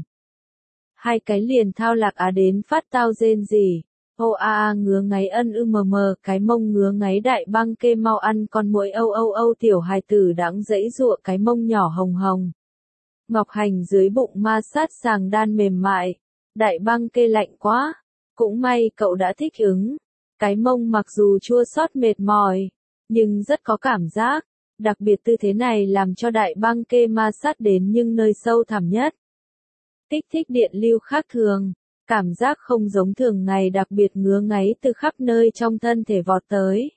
Hai cái liền thao Lạc Á đến phát tao rên rỉ. Ô a a ngứa ngáy ân ư mờ mờ, cái mông ngứa ngáy đại băng kê mau ăn con muỗi âu âu âu tiểu hài tử đãng dãy giụa cái mông nhỏ hồng hồng. Ngọc Hành dưới bụng ma sát sàng đan mềm mại, đại băng kê lạnh quá, cũng may cậu đã thích ứng. Cái mông mặc dù chua xót mệt mỏi, nhưng rất có cảm giác, đặc biệt tư thế này làm cho đại băng kê ma sát đến nhưng nơi sâu thẳm nhất. Kích thích điện lưu khác thường. Cảm giác không giống thường ngày đặc biệt ngứa ngáy từ khắp nơi trong thân thể vọt tới.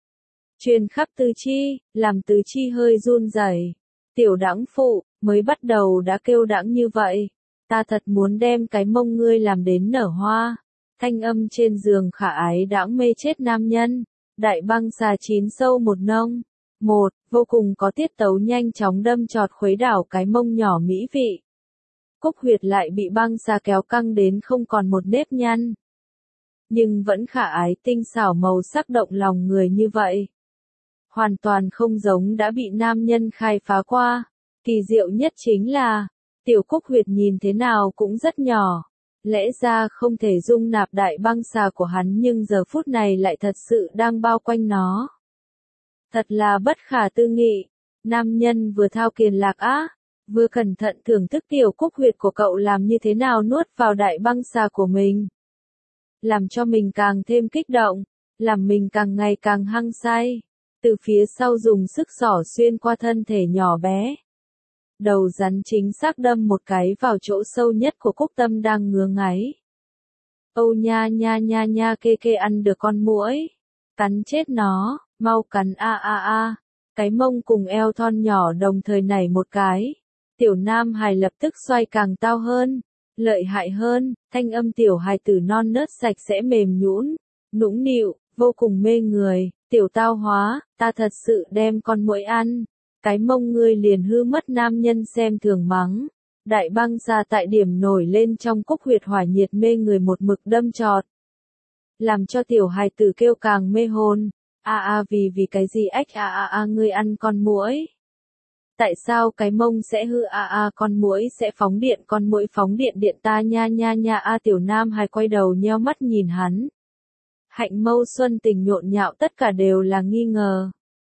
Truyền khắp tứ chi, làm tứ chi hơi run rẩy. Tiểu Đãng phụ, mới bắt đầu đã kêu đãng như vậy. Ta thật muốn đem cái mông ngươi làm đến nở hoa. Thanh âm trên giường khả ái đãng mê chết nam nhân. Đại băng xà chín sâu một nông. Một, vô cùng có tiết tấu nhanh chóng đâm chọt khuấy đảo cái mông nhỏ mỹ vị. Cúc Huyệt lại bị băng xà kéo căng đến không còn một nếp nhăn. Nhưng vẫn khả ái tinh xảo màu sắc động lòng người như vậy. Hoàn toàn không giống đã bị nam nhân khai phá qua. Kỳ diệu nhất chính là, tiểu Cúc Huyệt nhìn thế nào cũng rất nhỏ. Lẽ ra không thể dung nạp đại băng xà của hắn nhưng giờ phút này lại thật sự đang bao quanh nó. Thật là bất khả tư nghị. Nam nhân vừa thao kiền Lạc Á, vừa cẩn thận thưởng thức tiểu Cúc Huyệt của cậu làm như thế nào nuốt vào đại băng xà của mình. Làm cho mình càng thêm kích động, làm mình càng ngày càng hăng say. Từ phía sau dùng sức xỏ xuyên qua thân thể nhỏ bé. Đầu rắn chính xác đâm một cái vào chỗ sâu nhất của Cúc Tâm đang ngứa ngáy. Âu nha nha nha nha kê kê ăn được con muỗi. Cắn chết nó, mau cắn a a a. Cái mông cùng eo thon nhỏ đồng thời nảy một cái. Tiểu Nam Hài lập tức xoay càng tao hơn, lợi hại hơn, thanh âm tiểu hài tử non nớt sạch sẽ mềm nhũn, nũng nịu, vô cùng mê người, tiểu tao hóa, ta thật sự đem con muỗi ăn, cái mông ngươi liền hư mất nam nhân xem thường mắng. Đại băng xà tại điểm nổi lên trong Cúc Huyệt hỏa nhiệt mê người một mực đâm chọt. Làm cho tiểu hài tử kêu càng mê hồn, a a vì vì cái gì ách a a a ngươi ăn con muỗi. Tại sao cái mông sẽ hư a a con muỗi sẽ phóng điện con muỗi phóng điện điện ta nha nha nha a tiểu Nam Hài quay đầu nheo mắt nhìn hắn. Hạnh mâu xuân tình nhộn nhạo tất cả đều là nghi ngờ.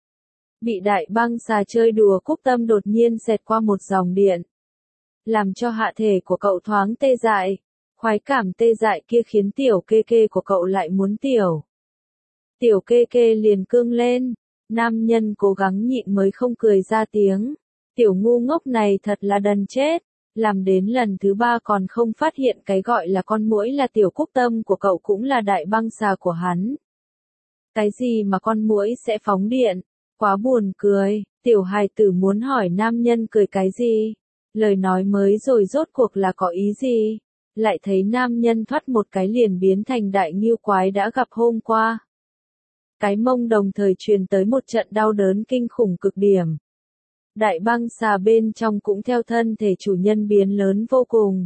Bị đại băng xà chơi đùa Cúc Tâm đột nhiên xẹt qua một dòng điện. Làm cho hạ thể của cậu thoáng tê dại. Khoái cảm tê dại kia khiến tiểu kê kê của cậu lại muốn tiểu. Tiểu kê kê liền cương lên. Nam nhân cố gắng nhịn mới không cười ra tiếng. Tiểu ngu ngốc này thật là đần chết. Làm đến lần thứ ba còn không phát hiện cái gọi là con muỗi là tiểu Cúc Tâm của cậu cũng là đại băng xà của hắn. Cái gì mà con muỗi sẽ phóng điện? Quá buồn cười. Tiểu hài tử muốn hỏi nam nhân cười cái gì? Lời nói mới rồi rốt cuộc là có ý gì? Lại thấy nam nhân thoát một cái liền biến thành đại ngưu quái đã gặp hôm qua. Cái mông đồng thời truyền tới một trận đau đớn kinh khủng cực điểm. Đại băng xà bên trong cũng theo thân thể chủ nhân biến lớn vô cùng.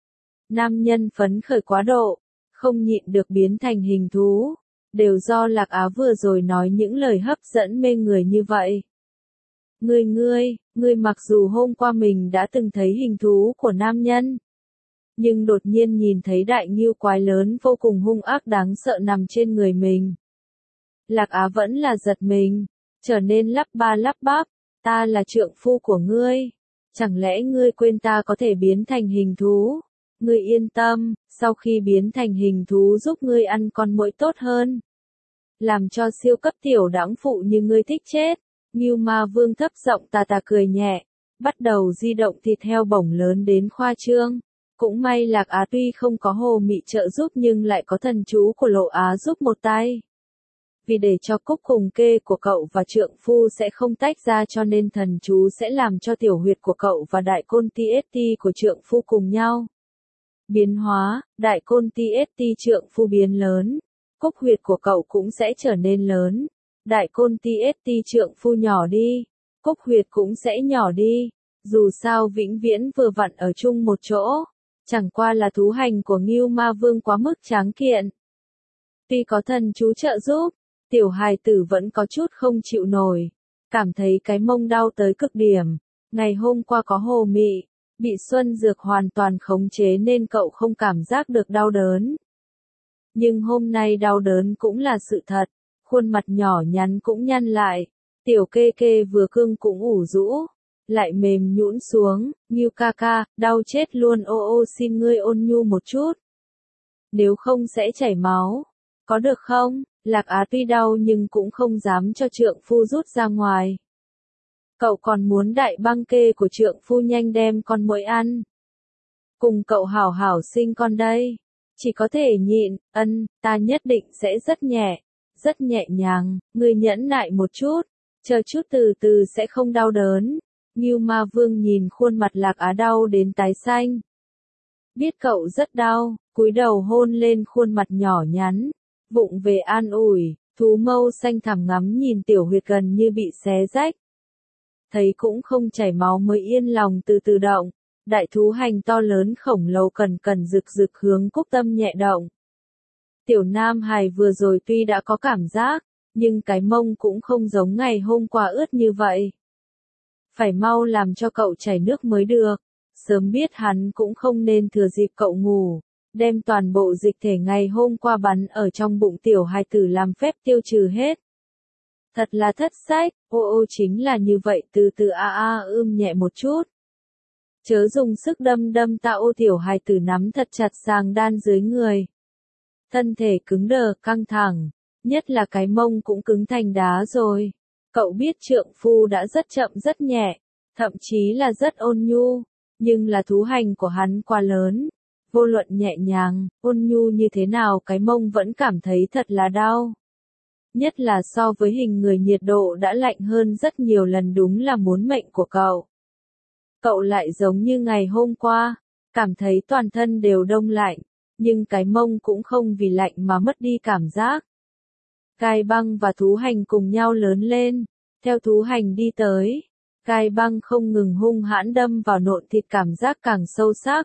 Nam nhân phấn khởi quá độ, không nhịn được biến thành hình thú. Đều do Lạc Á vừa rồi nói những lời hấp dẫn mê người như vậy. Ngươi ngươi, ngươi mặc dù hôm qua mình đã từng thấy hình thú của nam nhân. Nhưng đột nhiên nhìn thấy đại ngưu quái lớn vô cùng hung ác đáng sợ nằm trên người mình. Lạc Á vẫn là giật mình, trở nên lắp ba lắp bắp, ta là trượng phu của ngươi. Chẳng lẽ ngươi quên ta có thể biến thành hình thú? Ngươi yên tâm, sau khi biến thành hình thú giúp ngươi ăn con muỗi tốt hơn. Làm cho siêu cấp tiểu đãng phụ như ngươi thích chết. Ngưu Ma Vương thấp giọng tà tà cười nhẹ, bắt đầu di động thịt heo bổng lớn đến khoa trương. Cũng may Lạc Á tuy không có Hồ Mị trợ giúp nhưng lại có thần chú của Lộ Á giúp một tay. Vì để cho cúc cùng kê của cậu và trượng phu sẽ không tách ra cho nên thần chú sẽ làm cho tiểu huyệt của cậu và đại côn ti ét tê của trượng phu cùng nhau biến hóa, đại côn ti ét tê trượng phu biến lớn, cúc huyệt của cậu cũng sẽ trở nên lớn, đại côn ti ét tê trượng phu nhỏ đi, cúc huyệt cũng sẽ nhỏ đi, dù sao vĩnh viễn vừa vặn ở chung một chỗ, chẳng qua là thú hành của Ngưu Ma Vương quá mức tráng kiện. Tuy có thần chú trợ giúp, tiểu hài tử vẫn có chút không chịu nổi, cảm thấy cái mông đau tới cực điểm, ngày hôm qua có Hồ Mị, bị Xuân Dược hoàn toàn khống chế nên cậu không cảm giác được đau đớn. Nhưng hôm nay đau đớn cũng là sự thật, khuôn mặt nhỏ nhắn cũng nhăn lại, tiểu kê kê vừa cương cũng ủ rũ, lại mềm nhũn xuống, Ngưu ca ca, đau chết luôn ô ô xin ngươi ôn nhu một chút. Nếu không sẽ chảy máu, có được không? Lạc Á tuy đau nhưng cũng không dám cho trượng phu rút ra ngoài. Cậu còn muốn đại băng kê của trượng phu nhanh đem con muỗi ăn. Cùng cậu hảo hảo sinh con đây. Chỉ có thể nhịn, ân, ta nhất định sẽ rất nhẹ, rất nhẹ nhàng, ngươi nhẫn nại một chút, chờ chút từ từ sẽ không đau đớn. Ngưu Ma Vương nhìn khuôn mặt Lạc Á đau đến tái xanh. Biết cậu rất đau, cúi đầu hôn lên khuôn mặt nhỏ nhắn, vụng về an ủi, thú mâu xanh thẳm ngắm nhìn tiểu huyệt gần như bị xé rách. Thấy cũng không chảy máu mới yên lòng từ từ động, đại thú hành to lớn khổng lồ cần cần rực rực hướng Cúc Tâm nhẹ động. Tiểu Nam Hài vừa rồi tuy đã có cảm giác, nhưng cái mông cũng không giống ngày hôm qua ướt như vậy. Phải mau làm cho cậu chảy nước mới được, sớm biết hắn cũng không nên thừa dịp cậu ngủ, đem toàn bộ dịch thể ngày hôm qua bắn ở trong bụng tiểu hài tử làm phép tiêu trừ hết. Thật là thất sách, ô ô chính là như vậy từ từ a a ưm nhẹ một chút. Chớ dùng sức đâm đâm ta ô tiểu hài tử nắm thật chặt sàng đan dưới người. Thân thể cứng đờ căng thẳng, nhất là cái mông cũng cứng thành đá rồi. Cậu biết trượng phu đã rất chậm rất nhẹ, thậm chí là rất ôn nhu, nhưng là thú hành của hắn quá lớn. Vô luận nhẹ nhàng, ôn nhu như thế nào cái mông vẫn cảm thấy thật là đau. Nhất là so với hình người nhiệt độ đã lạnh hơn rất nhiều lần đúng là muốn mệnh của cậu. Cậu lại giống như ngày hôm qua, cảm thấy toàn thân đều đông lạnh, nhưng cái mông cũng không vì lạnh mà mất đi cảm giác. Gai Băng và thú hành cùng nhau lớn lên, theo thú hành đi tới, Gai Băng không ngừng hung hãn đâm vào nộn thịt cảm giác càng sâu sắc.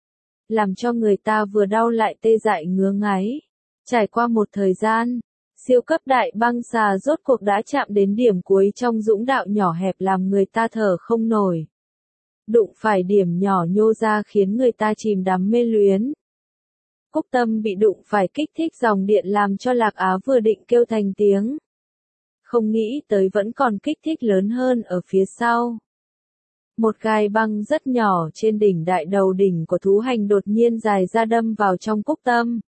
Làm cho người ta vừa đau lại tê dại ngứa ngáy. Trải qua một thời gian, siêu cấp đại băng xà rốt cuộc đã chạm đến điểm cuối trong dũng đạo nhỏ hẹp làm người ta thở không nổi. Đụng phải điểm nhỏ nhô ra khiến người ta chìm đắm mê luyến. Cúc Tâm bị đụng phải kích thích dòng điện làm cho Lạc Á vừa định kêu thành tiếng. Không nghĩ tới vẫn còn kích thích lớn hơn ở phía sau. Một gai băng rất nhỏ trên đỉnh đại đầu đỉnh của thú hành đột nhiên dài ra đâm vào trong Cúc Tâm.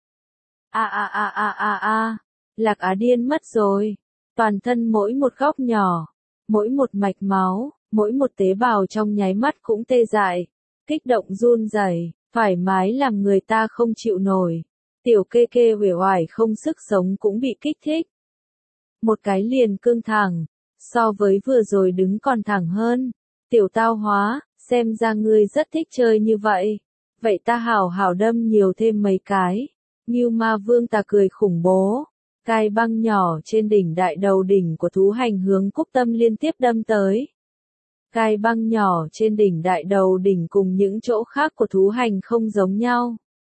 A a a a a a, Lạc Á điên mất rồi. Toàn thân mỗi một góc nhỏ, mỗi một mạch máu, mỗi một tế bào trong nháy mắt cũng tê dại, kích động run rẩy, thoải mái làm người ta không chịu nổi. Tiểu kê kê uể oải không sức sống cũng bị kích thích. Một cái liền cương thẳng, so với vừa rồi đứng còn thẳng hơn. Tiểu tao hóa, xem ra ngươi rất thích chơi như vậy. Vậy ta hảo hảo đâm nhiều thêm mấy cái. Ngưu Ma Vương ta cười khủng bố. Gai băng nhỏ trên đỉnh đại đầu đỉnh của thú hành hướng Cúc Tâm liên tiếp đâm tới. Gai băng nhỏ trên đỉnh đại đầu đỉnh cùng những chỗ khác của thú hành không giống nhau.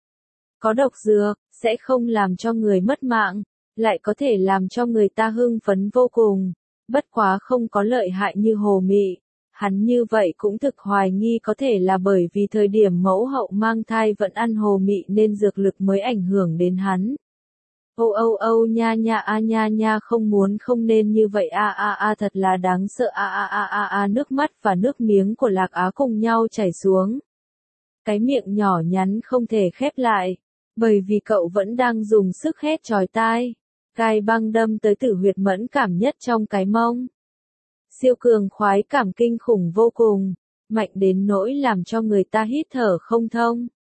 Có độc dược, sẽ không làm cho người mất mạng, lại có thể làm cho người ta hưng phấn vô cùng. Bất quá không có lợi hại như Hồ Mị. Hắn như vậy cũng thực hoài nghi có thể là bởi vì thời điểm mẫu hậu mang thai vẫn ăn Hồ Mị nên dược lực mới ảnh hưởng đến hắn. Âu âu âu nha nha a nha nha không muốn không nên như vậy a a a thật là đáng sợ a a a a a nước mắt và nước miếng của Lạc Á cùng nhau chảy xuống. Cái miệng nhỏ nhắn không thể khép lại, bởi vì cậu vẫn đang dùng sức hét chói tai. Gai băng đâm tới tử huyệt mẫn cảm nhất trong cái mông. Siêu cường khoái cảm kinh khủng vô cùng, mạnh đến nỗi làm cho người ta hít thở không thông.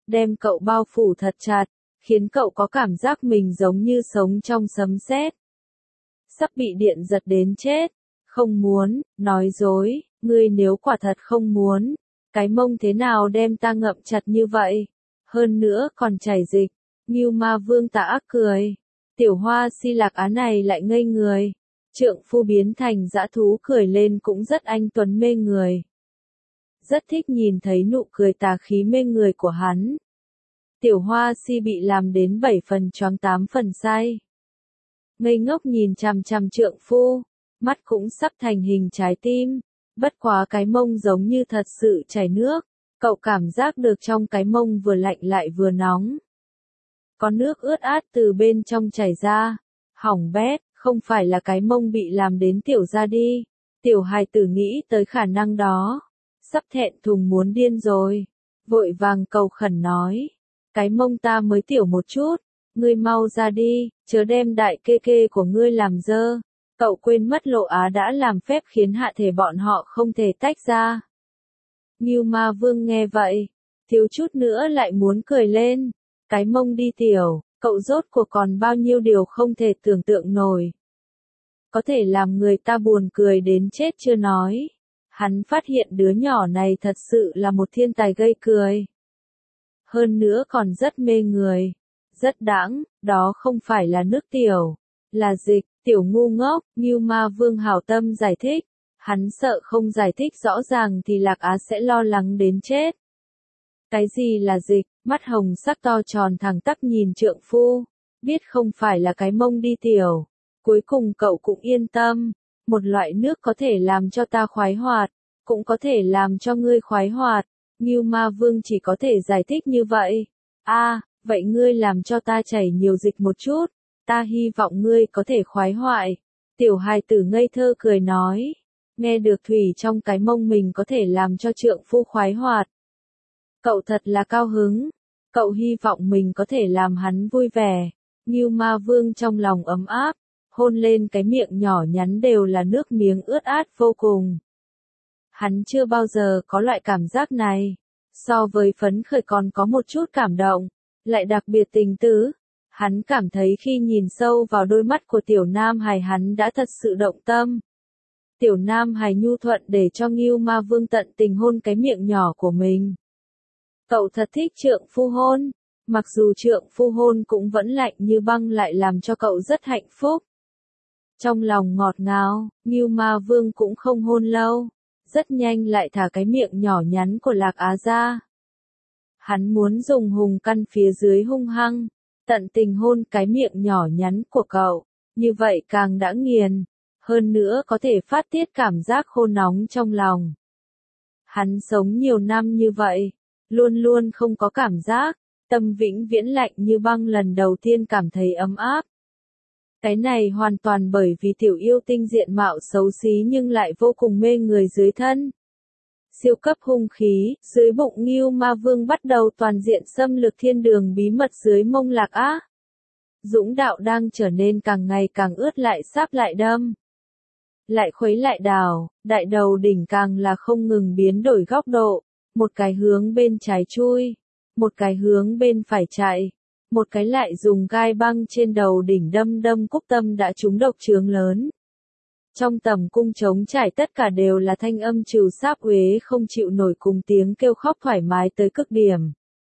đem cậu bao phủ thật chặt, khiến cậu có cảm giác mình giống như sống trong sấm sét. Sắp bị điện giật đến chết. Không muốn, nói dối, ngươi nếu quả thật không muốn, cái mông thế nào đem ta ngậm chặt như vậy? Hơn nữa còn chảy dịch. Ngưu Ma Vương tà ác cười. Tiểu Hoa Si Lạc Á này lại ngây người. Trượng phu biến thành dã thú cười lên cũng rất anh tuấn mê người. Rất thích nhìn thấy nụ cười tà khí mê người của hắn. Tiểu Hoa Si bị làm đến bảy phần choáng tám phần say. Ngây ngốc nhìn chằm chằm trượng phu, mắt cũng sắp thành hình trái tim, bất quá cái mông giống như thật sự chảy nước, cậu cảm giác được trong cái mông vừa lạnh lại vừa nóng. Có nước ướt át từ bên trong chảy ra, hỏng bét, không phải là cái mông bị làm đến tiểu ra đi. Tiểu hài tử nghĩ tới khả năng đó, sắp thẹn thùng muốn điên rồi, vội vàng cầu khẩn nói, cái mông ta mới tiểu một chút, ngươi mau ra đi, chớ đem đại kê kê của ngươi làm dơ. Cậu quên mất Lộ Á đã làm phép khiến hạ thể bọn họ không thể tách ra. Ngưu Ma Vương nghe vậy, thiếu chút nữa lại muốn cười lên. Cái mông đi tiểu, cậu rốt cuộc còn bao nhiêu điều không thể tưởng tượng nổi. Có thể làm người ta buồn cười đến chết chưa nói. Hắn phát hiện đứa nhỏ này thật sự là một thiên tài gây cười. Hơn nữa còn rất mê người, rất đãng, đó không phải là nước tiểu, là dịch. Tiểu ngu ngốc, Ngưu Ma Vương hảo tâm giải thích, hắn sợ không giải thích rõ ràng thì Lạc Á sẽ lo lắng đến chết. Cái gì là dịch? Mắt hồng sắc to tròn thẳng tắp nhìn trượng phu, biết không phải là cái mông đi tiểu. Cuối cùng cậu cũng yên tâm, một loại nước có thể làm cho ta khoái hoạt, cũng có thể làm cho ngươi khoái hoạt. Ngưu Ma Vương chỉ có thể giải thích như vậy. A, à, vậy ngươi làm cho ta chảy nhiều dịch một chút. Ta hy vọng ngươi có thể khoái hoại. Tiểu hài tử ngây thơ cười nói. Nghe được thủy trong cái mông mình có thể làm cho trượng phu khoái hoạt. Cậu thật là cao hứng. Cậu hy vọng mình có thể làm hắn vui vẻ. Ngưu Ma Vương trong lòng ấm áp. Hôn lên cái miệng nhỏ nhắn đều là nước miếng ướt át vô cùng. Hắn chưa bao giờ có loại cảm giác này. So với phấn khởi còn có một chút cảm động. Lại đặc biệt tình tứ. Hắn cảm thấy khi nhìn sâu vào đôi mắt của tiểu nam hài hắn đã thật sự động tâm. Tiểu nam hài nhu thuận để cho Ngưu Ma Vương tận tình hôn cái miệng nhỏ của mình. Cậu thật thích trượng phu hôn, mặc dù trượng phu hôn cũng vẫn lạnh như băng lại làm cho cậu rất hạnh phúc. Trong lòng ngọt ngào, Ngưu Ma Vương cũng không hôn lâu, rất nhanh lại thả cái miệng nhỏ nhắn của Lạc Á ra. Hắn muốn dùng hùng căn phía dưới hung hăng. Tận tình hôn cái miệng nhỏ nhắn của cậu, như vậy càng đã nghiền, hơn nữa có thể phát tiết cảm giác khô nóng trong lòng. Hắn sống nhiều năm như vậy, luôn luôn không có cảm giác, tâm vĩnh viễn lạnh như băng lần đầu tiên cảm thấy ấm áp. Cái này hoàn toàn bởi vì tiểu yêu tinh diện mạo xấu xí nhưng lại vô cùng mê người dưới thân. Siêu cấp hung khí, dưới bụng Ngưu Ma Vương bắt đầu toàn diện xâm lược thiên đường bí mật dưới mông Lạc Á. Dũng đạo đang trở nên càng ngày càng ướt lại sáp lại đâm. Lại khuấy lại đào, đại đầu đỉnh càng là không ngừng biến đổi góc độ, một cái hướng bên trái chui, một cái hướng bên phải chạy, một cái lại dùng gai băng trên đầu đỉnh đâm đâm Cúc Tâm đã trúng độc chướng lớn. Trong tầm cung trống trải tất cả đều là thanh âm trừ sáp uế không chịu nổi cùng tiếng kêu khóc thoải mái tới cực điểm.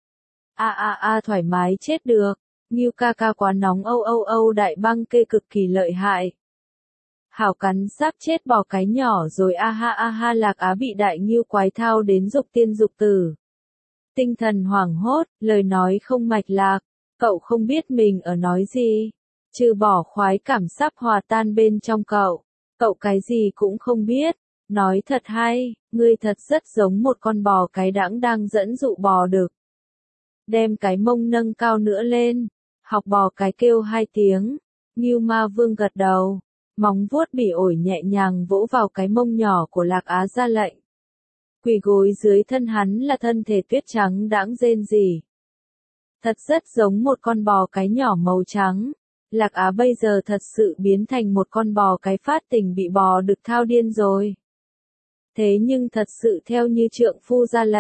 A a a thoải mái chết được, Ngưu ca ca quá nóng âu âu âu đại băng kê cực kỳ lợi hại. Hảo cắn sắp chết bỏ cái nhỏ rồi a ha a ha Lạc Á bị đại Ngưu quái thao đến dục tiên dục tử. Tinh thần hoảng hốt, lời nói không mạch lạc, cậu không biết mình ở nói gì, trừ bỏ khoái cảm sắp hòa tan bên trong cậu. Cậu cái gì cũng không biết, nói thật hay, ngươi thật rất giống một con bò cái đãng đang dẫn dụ bò đực. Đem cái mông nâng cao nữa lên, học bò cái kêu hai tiếng, Ngưu Ma Vương gật đầu, móng vuốt bỉ ổi nhẹ nhàng vỗ vào cái mông nhỏ của Lạc Á ra lệnh. Quỳ gối dưới thân hắn là thân thể tuyết trắng đãng rên rỉ. Thật rất giống một con bò cái nhỏ màu trắng. Lạc Á bây giờ thật sự biến thành một con bò cái phát tình bị bò đực thao điên rồi. Thế nhưng thật sự theo như trượng phu ra lệnh,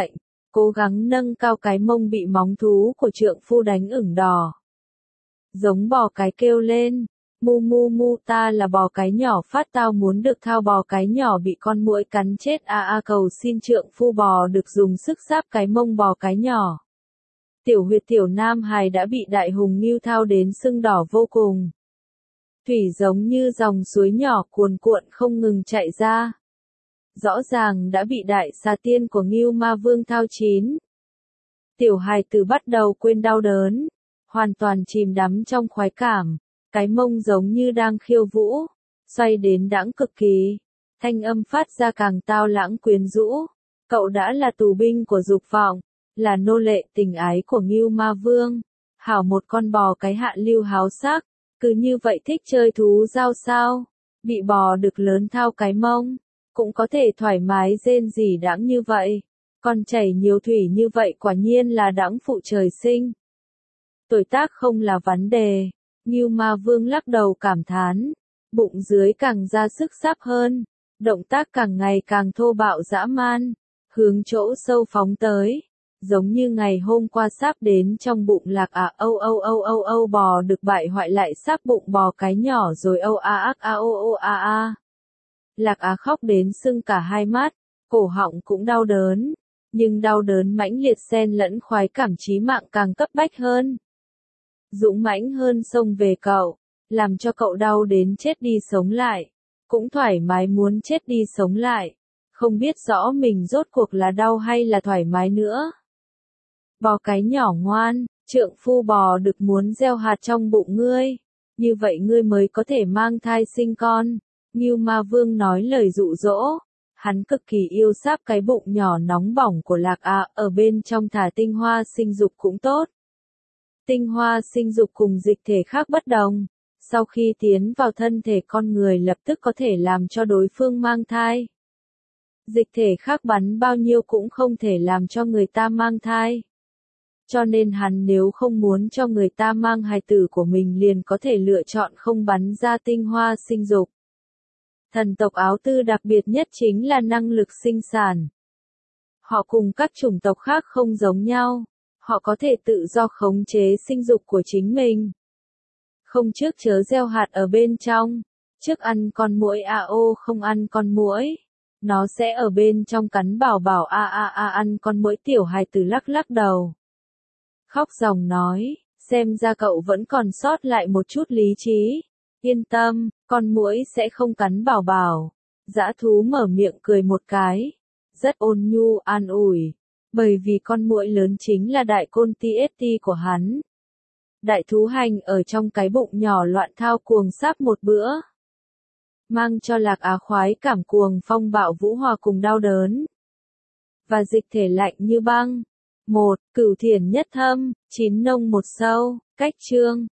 cố gắng nâng cao cái mông bị móng thú của trượng phu đánh ửng đỏ. Giống bò cái kêu lên, mu mu mu, ta là bò cái nhỏ phát, tao muốn được thao bò cái nhỏ bị con muỗi cắn chết, a a cầu xin trượng phu. Bò được dùng sức giáp cái mông bò cái nhỏ. Tiểu huyệt tiểu nam hài đã bị đại hùng ngưu thao đến sưng đỏ vô cùng. Thủy giống như dòng suối nhỏ cuồn cuộn không ngừng chạy ra. Rõ ràng đã bị đại xà tiên của Ngưu Ma Vương thao chín. Tiểu hài tử bắt đầu quên đau đớn, hoàn toàn chìm đắm trong khoái cảm, cái mông giống như đang khiêu vũ, xoay đến đãng cực kỳ, thanh âm phát ra càng tao lãng quyến rũ. Cậu đã là tù binh của dục vọng, là nô lệ tình ái của Ngưu Ma Vương, hảo một con bò cái hạ lưu háo sắc, cứ như vậy thích chơi thú giao sao, bị bò đực lớn thao cái mông, cũng có thể thoải mái rên rỉ đãng như vậy, còn chảy nhiều thủy như vậy quả nhiên là đãng phụ trời sinh. Tuổi tác không là vấn đề, Ngưu Ma Vương lắc đầu cảm thán, bụng dưới càng ra sức sáp hơn, động tác càng ngày càng thô bạo dã man, hướng chỗ sâu phóng tới. Giống như ngày hôm qua sáp đến trong bụng lạc à âu âu âu âu âu bò được bại hoại lại sáp bụng bò cái nhỏ rồi âu a ác a ô ô a a. Lạc á khóc đến sưng cả hai mắt, cổ họng cũng đau đớn, nhưng đau đớn mãnh liệt xen lẫn khoái cảm chí mạng càng cấp bách hơn. Dũng mãnh hơn xông về cậu, làm cho cậu đau đến chết đi sống lại, cũng thoải mái muốn chết đi sống lại, không biết rõ mình rốt cuộc là đau hay là thoải mái nữa. Bò cái nhỏ ngoan, trượng phu bò được muốn gieo hạt trong bụng ngươi, như vậy ngươi mới có thể mang thai sinh con. Ngưu Ma Vương nói lời dụ dỗ, hắn cực kỳ yêu sáp cái bụng nhỏ nóng bỏng của Lạc Á, ở bên trong thả tinh hoa sinh dục cũng tốt. Tinh hoa sinh dục cùng dịch thể khác bất đồng, sau khi tiến vào thân thể con người lập tức có thể làm cho đối phương mang thai. Dịch thể khác bắn bao nhiêu cũng không thể làm cho người ta mang thai. Cho nên hắn nếu không muốn cho người ta mang hài tử của mình liền có thể lựa chọn không bắn ra tinh hoa sinh dục. Thần tộc Áo Tư đặc biệt nhất chính là năng lực sinh sản. Họ cùng các chủng tộc khác không giống nhau, họ có thể tự do khống chế sinh dục của chính mình. Không trước chớ gieo hạt ở bên trong, trước ăn con muỗi a ô không ăn con muỗi. Nó sẽ ở bên trong cắn bảo bảo a a a ăn con muỗi. Tiểu hài tử lắc lắc đầu. Khóc ròng nói, xem ra cậu vẫn còn sót lại một chút lý trí. Yên tâm, con muỗi sẽ không cắn bảo bảo. Dã thú mở miệng cười một cái, rất ôn nhu an ủi, bởi vì con muỗi lớn chính là đại côn ti ét ti của hắn. Đại thú hành ở trong cái bụng nhỏ loạn thao cuồng sáp một bữa, mang cho Lạc Á khoái cảm cuồng phong bạo vũ hòa cùng đau đớn, và dịch thể lạnh như băng. Một, Cửu Thiền nhất thâm, chín nông một sâu, cách chương.